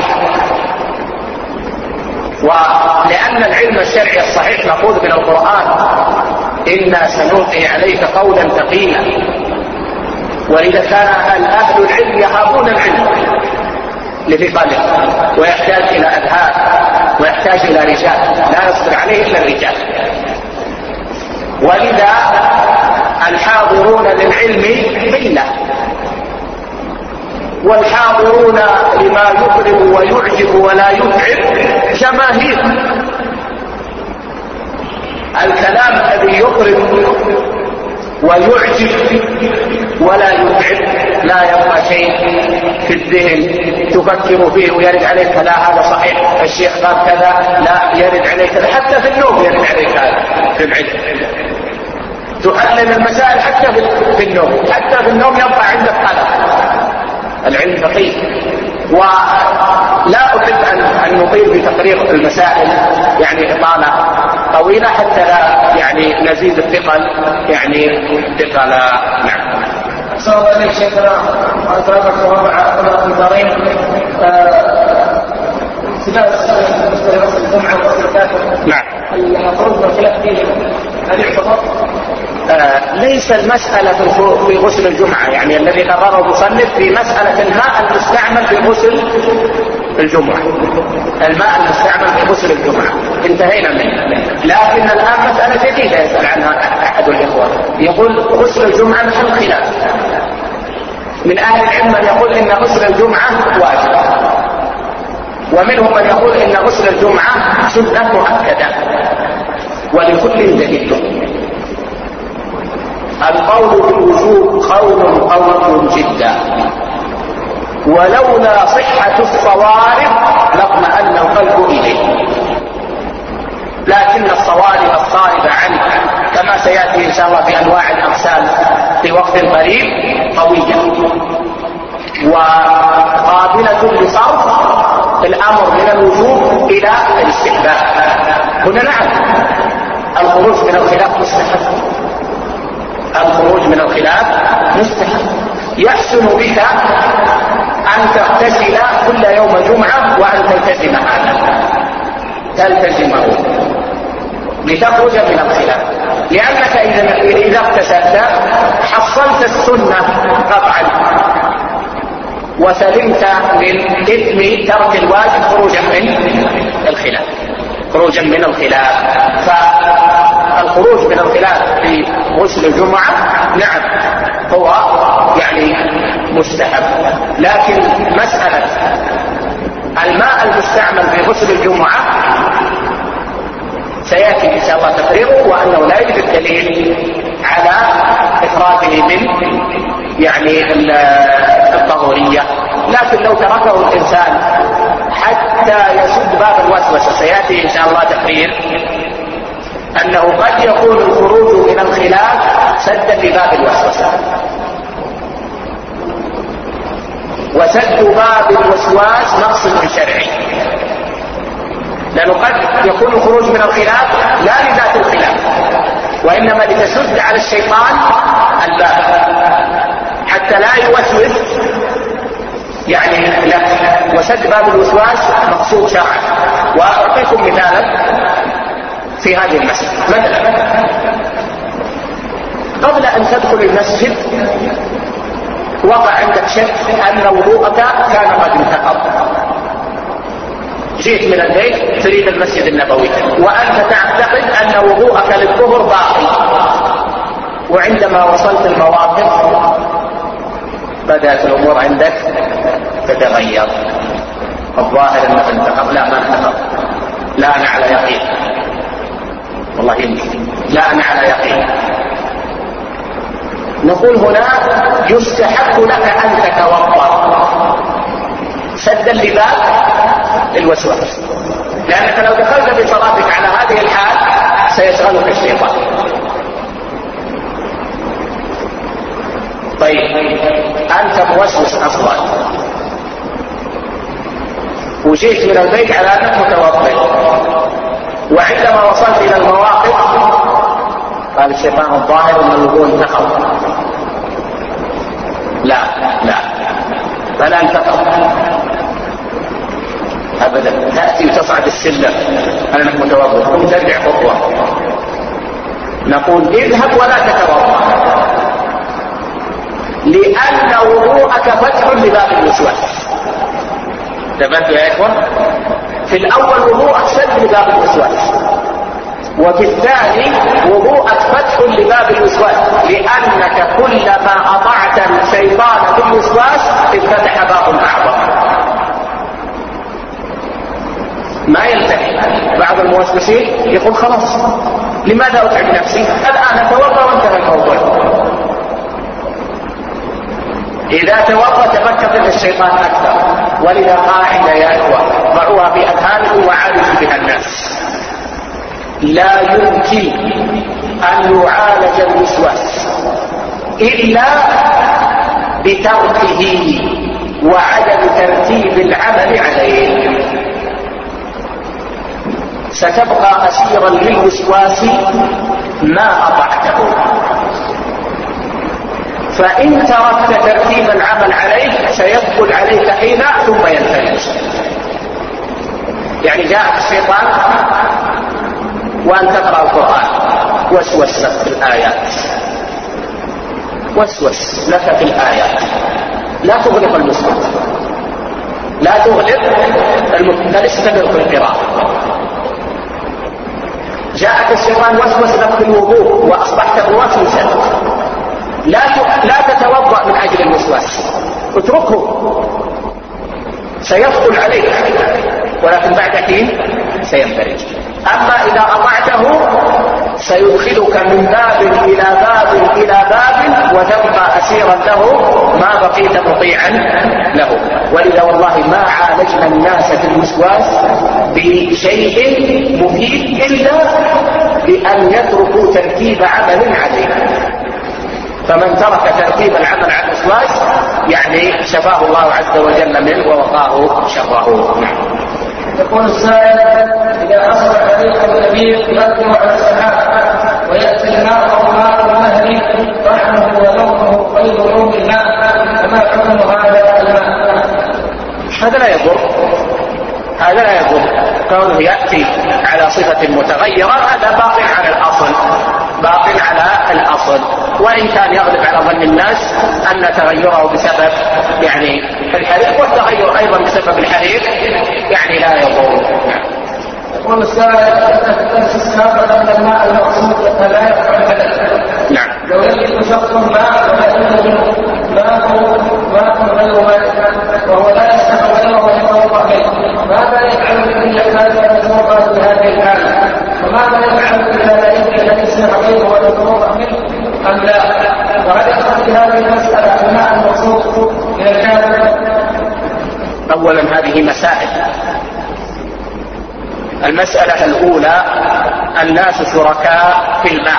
ولأن العلم الشرعي الصحيح مأخوذ من القرآن، إنا سنلقي عليك قولا ثقيلا، ولذا كان أهل العلم يهابون العلم لثقله، ويحتاج إلى أذهان ويحتاج إلى رجال لا يصبر عليه إلا الرجال. ولذا الحاضرون للعلم قلة، والحاضرون لما يقرب ويعجب ولا يتعب جماهير. الكلام الذي يقرب ويعجب ولا يتعب لا يبقى شيء في الذهن تفكر فيه ويرد عليك لا هذا صحيح الشيخ قال كذا، لا يرد عليك كذا، حتى في النوم يرد عليك هذا في العلم. تحلل المسائل حتى في النوم، حتى في النوم يبقى عندك قلق. العلم دقيق. ولا أحب أن نطيل بتقرير المسائل يعني إطالة طويلة حتى لا يعني نزيد الثقل يعني ثقلا. نعم. صلى الله عليه شيخنا أتابعك ورابع الدارين سلاس غسل الجمعة وغسل الكافر. نعم. الخروج والخلاف فيه هل يعتبر؟ ليس المسألة في غسل الجمعة، يعني الذي قرره المصنف في مسألة الماء المستعمل في غسل الجمعة، الماء المستعمل في غسل الجمعة انتهينا منه. لكن الآن مسألة جديدة يسأل عنها أحد الإخوة، يقول غسل الجمعة محل خلاف. من أهل العلم من يقول إن غسل الجمعة واجب، ومنهم من يقول إن غسل الجمعة سنة مؤكدة، ولكل دليل. القول بالوجوب قول جدا، ولولا صحة الصوارف لاطمأن القلب إليه، لكن الصوارف الصارفة عنه كما سيأتي إن شاء الله في أنواع الأغسال في وقت قريب قوية وقابلة لصرف الأمر من الوجوب إلى الاستحباب. هنا نعم الخروج من الخلاف مستحب، الخروج من الخلاف مستحب. يحسن بك أن تغتسل كل يوم جمعة وأن تلتزم هذا، تلتزمه لتخرج من الخلاف، لأنك إذا اغتسلت حصلت السنة قطعا وسلمت من إثم ترك الواجب خروجا من الخلاف. فالخروج من الخلاف في غسل الجمعة نعم هو يعني مستحب، لكن مسألة الماء المستعمل في غسل الجمعة سيأتي إن شاء الله تقريره، وأنه لا يوجد دليل على إخراجه من يعني الطهورية. لكن لو تركه الإنسان حتى يسد باب الوسوسة سيأتي إن شاء الله تقرير أنه قد يكون الخروج من الخلاف سدا لباب الوسوسة، وسد باب الوسواس مقصد شرعي، لأنه قد يكون الخروج من الخلاف لا لذات الخلاف وإنما لتسد على الشيطان الباب حتى لا يوسوس يعني لا. وسد باب الوسواس مقصود شرعا. وأعطيكم مثالا في هذه المسألة. مثلا قبل أن تدخل المسجد وقع عندك شك أن وضوءك كان قد انتقض، جئت من البيت تريد المسجد النبوي وأنت تعتقد أن وضوءك للظهر باقي، وعندما وصلت المواقف بدأت الأمور عندك تتغير، الظاهر أنك انتقض، لا ما انتقض، لا أنا على يقين، والله يمكن لا أنا على يقين، نقول هنا يستحق لك أن تتوضأ سدا لباب الوسواس، لأنك لو دخلت في صلاتك على هذه الحال سيشغلك الشيطان. طيب أنت موسوس أصلا وجئت من البيت على أنك متوضئ، وعندما وصلت إلى المواقف قال الشيطان الظاهر أن الوضوء انتقض. لا فلا انتقض أبدا. تأتي وتصعد السلم أنك متوضئ ثم ترجع خطوة، نقول اذهب ولا تتوضأ، لأن وضوءك فتح لباب الوسواس. تبدو يا إخوة، في الأول وضوءك سد لباب الوسواس، وفي الثاني وضوءك فتح لباب الوسواس، لأنك كلما أطعت الشيطان بالوسواس انفتح باب أعظم. ما ينتهي. بعض الموسوسين يقول خلاص لماذا أتعب نفسي، الآن أتوضأ وانتهى الموضوع. إذا توضأ تفكر من الشيطان أكثر. ولذا قاعدة يا إخوة ضعوها في أذهانكم وعالجوا بها الناس: لا يمكن أن يعالج الوسواس إلا بتركه وعدم ترتيب العمل عليه. ستبقى أسيرا للوسواس ما أطعته، فإن تركت ترتيب العمل عليه سيدخل عليك حين ثم ينفلت. يعني جاءك الشيطان وأن تقرأ القرآن وسوس في الآيات، وسوس لك في الآيات. لا تغلق المسلم، لا تغلق بل استمر في القراءة. جاءك الشيطان وسوس لك في الوضوء وأصبحت موسوسا، لا تتوضأ من أجل الوسواس، اتركه سيدخل عليك، ولكن بعد حين سينفرج. أما إذا أطعته سيدخلك من باب إلى باب إلى باب، وتبقى أسيرا له ما بقيت مطيعا له. ولذا والله ما عالجنا الناس في الوسواس بشيء مفيد إلا بأن يتركوا ترتيب عمل عليه. فمن ترك ترتيب العمل على الوسواس يعني شفاه الله عز وجل منه ووقاه شره. يقول السائل: إذا أصبح عليكم الكبير يقدم على السحاب ويأتي الماء أو ماء المهري طعمه ولونه غير لون الماء، فما حكم هذا الماء؟ هذا لا يضر. كونه يأتي على صفة متغيرة هذا باق على الأصل، وإن كان يغلب على ظن الناس أن تغيره بسبب يعني الحريق، والتغير أيضا بسبب الحريق يعني لا يضر. يقول السائل: الدرس السابق أن الماء المقصود لا يقع الحدث. نعم. لو يجد شخص ماء ولا يوجد ماء غير ماء وهو لا يستطيع غيره ويتوضأ منه، ماذا يفعل بكل يحتاج أن يتوضأ في هذه الحالة؟ وماذا يفعل إذا لا يمكن أن يسمع غيره ويتوضأ منه أم لا؟ وهل يدخل في هذه المسألة الماء المقصود من الكافر؟ أولا هذه مسائل. المسألة الأولى: الناس شركاء في الماء.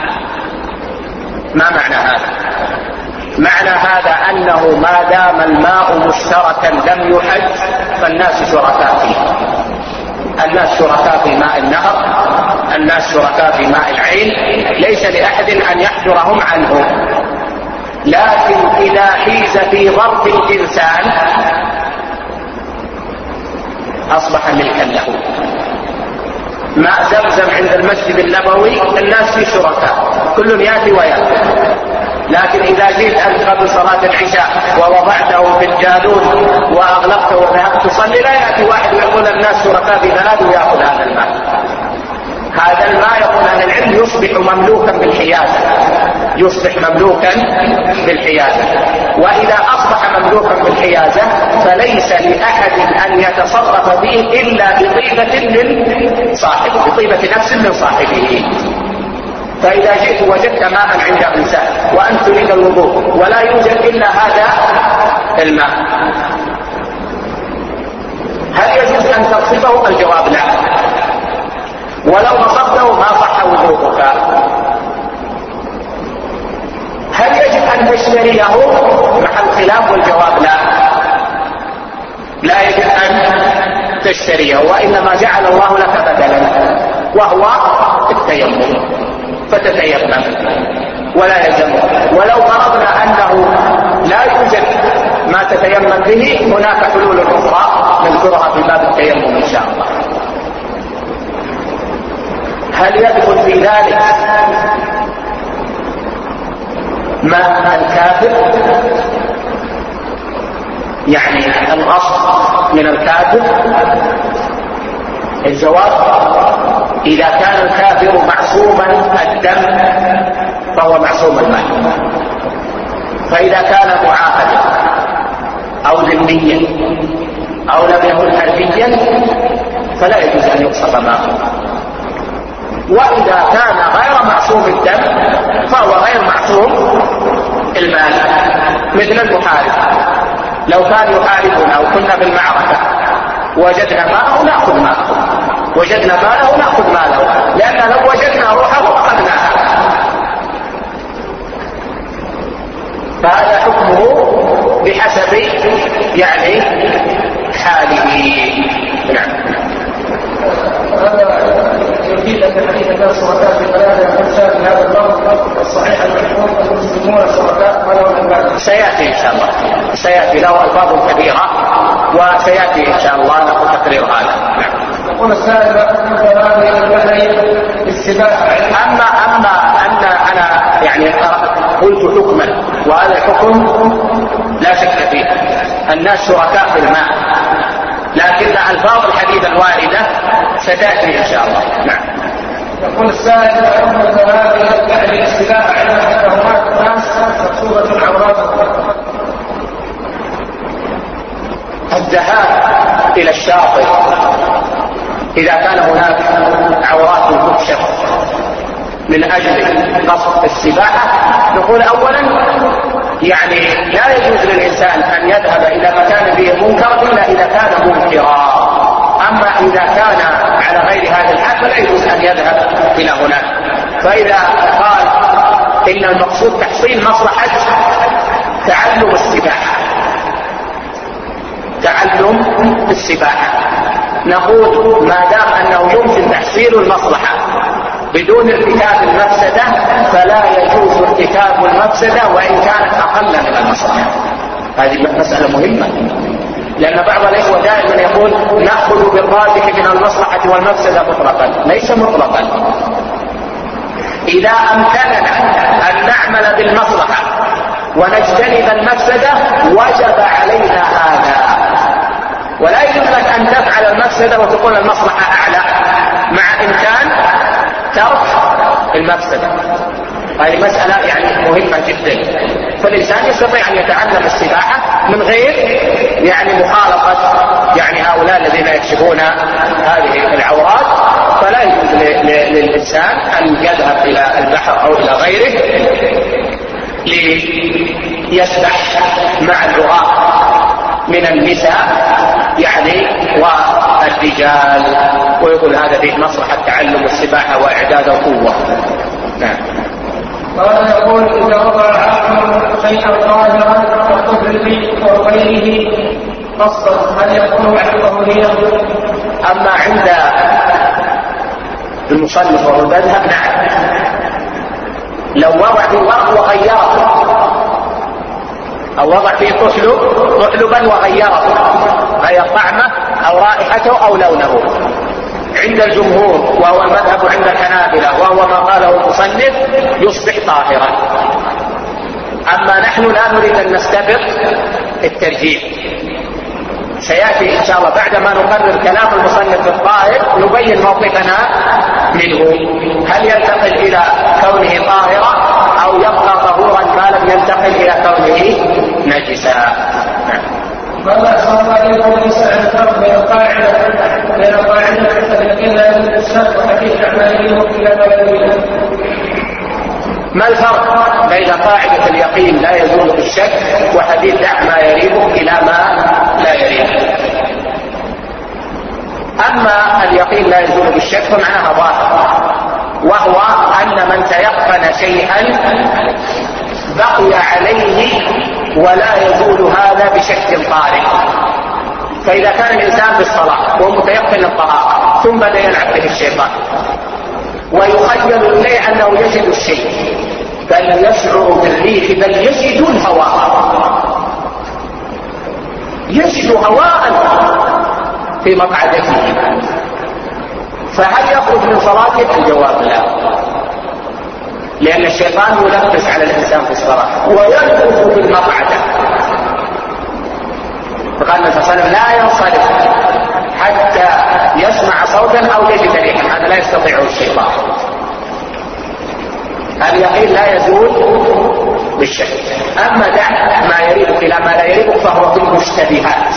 ما معنى هذا؟ معنى هذا أنه ما دام الماء مشتركا لم يحج فالناس شركاء فيه. الناس شركاء في ماء النهر، الناس شركاء في ماء العين، ليس لأحد أن يحجرهم عنه. لكن إذا حيز في ظرف الإنسان أصبح ملكا له. ماء زمزم عند المسجد النبوي الناس فيه شركاء، كل يأتي ويأتي. لكن إذا جئت أنت قبل صلاة العشاء ووضعته في الجالون وأغلقته وذهبت تصلي، لا يأتي واحد ويقول الناس شركاء في بلاد ويأخذ هذا الماء. هذا الماء يقول أهل العلم يصبح مملوكا بالحيازة، يصبح مملوكا بالحيازة. وإذا أصبح مملوكا بالحيازة فليس لأحد أن يتصرف به إلا بطيبة من صاحبه، بطيبة نفس من صاحبه. فإذا جئت وجدت ماء عند إنسان وأنت تريد الوضوء ولا يوجد إلا هذا الماء، هل يجوز أن تصفه؟ الجواب لا، ولو نصبته ما صح وضوءك. هل يجب أن تشتريه؟ محل خلاف، والجواب لا يجب أن تشتريه، وإنما جعل الله لك بدلا وهو التيمم، فتتيمم ولا يلزمك. ولو فرضنا أنه لا يوجد ما تتيمم به، هناك حلول أخرى نذكرها في باب التيمم إن شاء الله. هل يدخل في ذلك ماء الكافر؟ يعني الأصل من الكافر؟ الجواب: إذا كان الكافر معصوما الدم فهو معصوم المال، فإذا كان معاهدا أو ذميا أو لم يكن حربيا فلا يجوز أن يقصف ماءه. وإذا كان غير معصوم الدم فهو غير معصوم المال، مثل المحارب، لو كان يحاربنا وكنا بالمعركة وجدنا ماءه نأخذ ماءه، وجدنا ماله نأخذ ماله، لأن لو وجدنا روحه أخذناها. فهذا حكمه بحسب يعني حاله. نعم. يفيد أن حديث الناس شركاء في ثلاثة أمثال في هذا الباب الصحيح المحفوظ المسلمون شركاء ولو الباب سيأتي إن شاء الله، سيأتي له ألفاظ كبيرة وسيأتي إن شاء الله نقول تقرير هذا. نعم. يقول السائل هذه البحر السباحة. أما أن أنا يعني قلت حكما، وهذا الحكم لا شك فيه، الناس شركاء في الماء، لكن ألفاظ الحديث الواردة ستأتي إن شاء الله. نعم. يقول السائل هذه البحر السباحة أن هناك ناس مكتوبة عوراتهم. الذهاب إلى الشاطئ إذا كان هناك عورات تكشف من أجل قصد السباحة، نقول أولا يعني لا يجوز للإنسان أن يذهب إلى مكان فيه منكر إلا إذا كان منكرا. أما إذا كان على غير هذا الحال فلا يجوز أن يذهب إلى هناك. فإذا قال إن المقصود تحصيل مصلحة تعلم السباحة، تعلم السباحة، نقول ما دام أنه يمكن تحصيل المصلحة بدون ارتكاب المفسدة فلا يجوز ارتكاب المفسدة وإن كانت أقل من المصلحة. هذه مسألة مهمة، لأن بعض الإخوة دائما يقول نأخذ بالراجح من المصلحة والمفسدة مطلقا. ليس مطلقا، إذا أمكننا أن نعمل بالمصلحة ونجتنب المفسدة وجب علينا هذا، ولا يجوز لك أن تفعل المفسدة وتكون المصلحة أعلى مع إمكان ترك المفسدة. هذه مسألة يعني مهمة جدا، فالإنسان يستطيع أن يتعلم السباحة من غير يعني مخالطة يعني هؤلاء الذين يكشفون هذه العورات. فلا يجوز للإنسان أن يذهب إلى البحر أو إلى غيره ليسبح مع اللغات من النساء يعني والرجال، ويقول هذا فيه مصلحة تعلم السباحة وإعداد القوة. نعم. وهذا يقول إذا وضع عاقل شيئا ظاهرا كالطفل وغيره قصدا هل يكون بعد طهورية؟ أما عند المصنف وهو المذهب نعم، لو وضع في ورق وغيره أو وضع فيه طحلبا وغيره، غير طعمه أو رائحته أو لونه، عند الجمهور وهو المذهب عند الحنابلة وهو ما قاله المصنف يصبح طاهرا. أما نحن لا نريد أن نستبق الترجيح، سيأتي إن شاء الله بعدما نقرر كلام المصنف في الطاهر نبين موقفنا منه، هل ينتقل إلى كونه طاهرا أو يبقى طهورا ما لم ينتقل إلى كونه نجسا. ماذا صار عليكم النساء الفرق بين القاعدة التي لا يجوز الشرط وحديث أعمالهم إلى بلدهم؟ ما الفرق بين قاعدة اليقين لا يزول بالشك وحديث دع ما يريبك إلى ما لا يريبك؟ أما اليقين لا يزول بالشك فمعناها ظاهر، وهو أن من تيقن شيئا بقي عليه ولا يزول هذا بشك طارئ. فإذا كان الإنسان بالصلاة وهو متيقن الطهارة ثم بدأ يلعب به الشيطان ويخيل إليه أنه يجد الشيء، بل يشعر بالريح، بل يجد الهواء، يجد هواء في مقعدته، فهل يخرج من صلاته؟ الجواب لا، لأن الشيطان يلبس على الإنسان في الصلاة ويلبس في المقعدة. فقال النبي صلى الله عليه وسلم لا ينصرف حتى يسمع صوتا أو يجد ريحا، هذا لا يستطيعه الشيطان. اليقين لا يزول بالشك. أما دع ما يريبك إلى ما لا يريبك فهو في المشتبهات،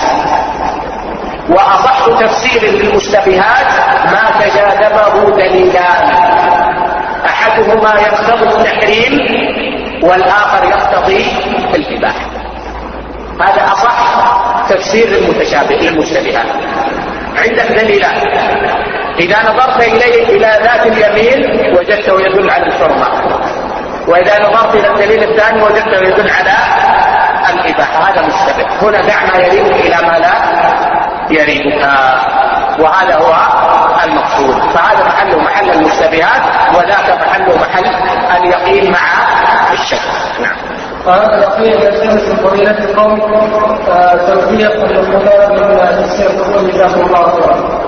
وأصح تفسير للمشتبهات ما تجاذبه دليلان، أحدهما يقتضي التحريم والآخر يقتضي الإباحة. هذا أصح تفسير للمشتبهات. عندك دليلان، إذا نظرت إليه إلى ذات اليمين وجدته يدل على الحرمة، وإذا نظرت إلى الدليل الثاني وجدته يدل على الإباحة، هذا مشتبه. هنا دع ما يريبك إلى ما لا يريبك، وهذا هو المقصود. فهذا محل المشتبهات، وذاك محل اليقين مع الشك. نعم. قال اليقين يلتمس فضيلة القوم توفيق للخلاف من تفسير قول جزاكم الله خيرا.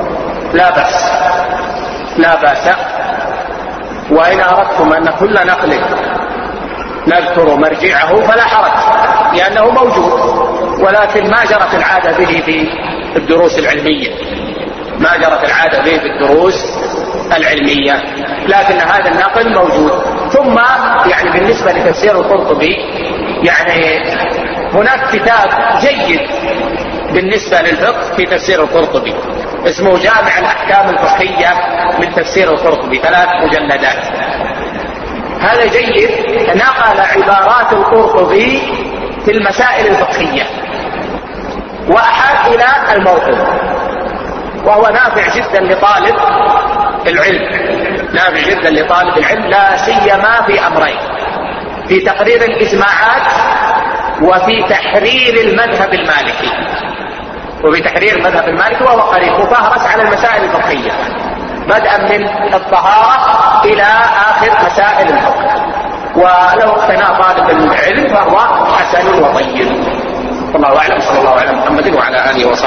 لا بأس. وإن أردتم أن كل نقل نذكر مرجعه فلا حرج، لأنه موجود، ولكن ما جرت العادة به في الدروس العلمية، ما جرت العادة به في الدروس العلمية، لكن هذا النقل موجود. ثم يعني بالنسبة لتفسير القرطبي، يعني هناك كتاب جيد بالنسبة للفقه في تفسير القرطبي اسمه جامع الأحكام الفقهية من تفسير القرطبي، 3 مجلدات. هذا جيد، نقل عبارات القرطبي في المسائل الفقهية وأحال إلى الموقف، وهو نافع جدا لطالب العلم، لا سيما في أمرين: في تقرير الإجماعات وفي تحرير المذهب المالكي، وهو قريب مفهرس على المسائل الفقهية بدءا من الطهارة إلى آخر مسائل الفقه، ولو اقتناء طالب العلم فهو حسن وطيب. والله أعلم. صلى الله على محمد وعلى آله وصحبه.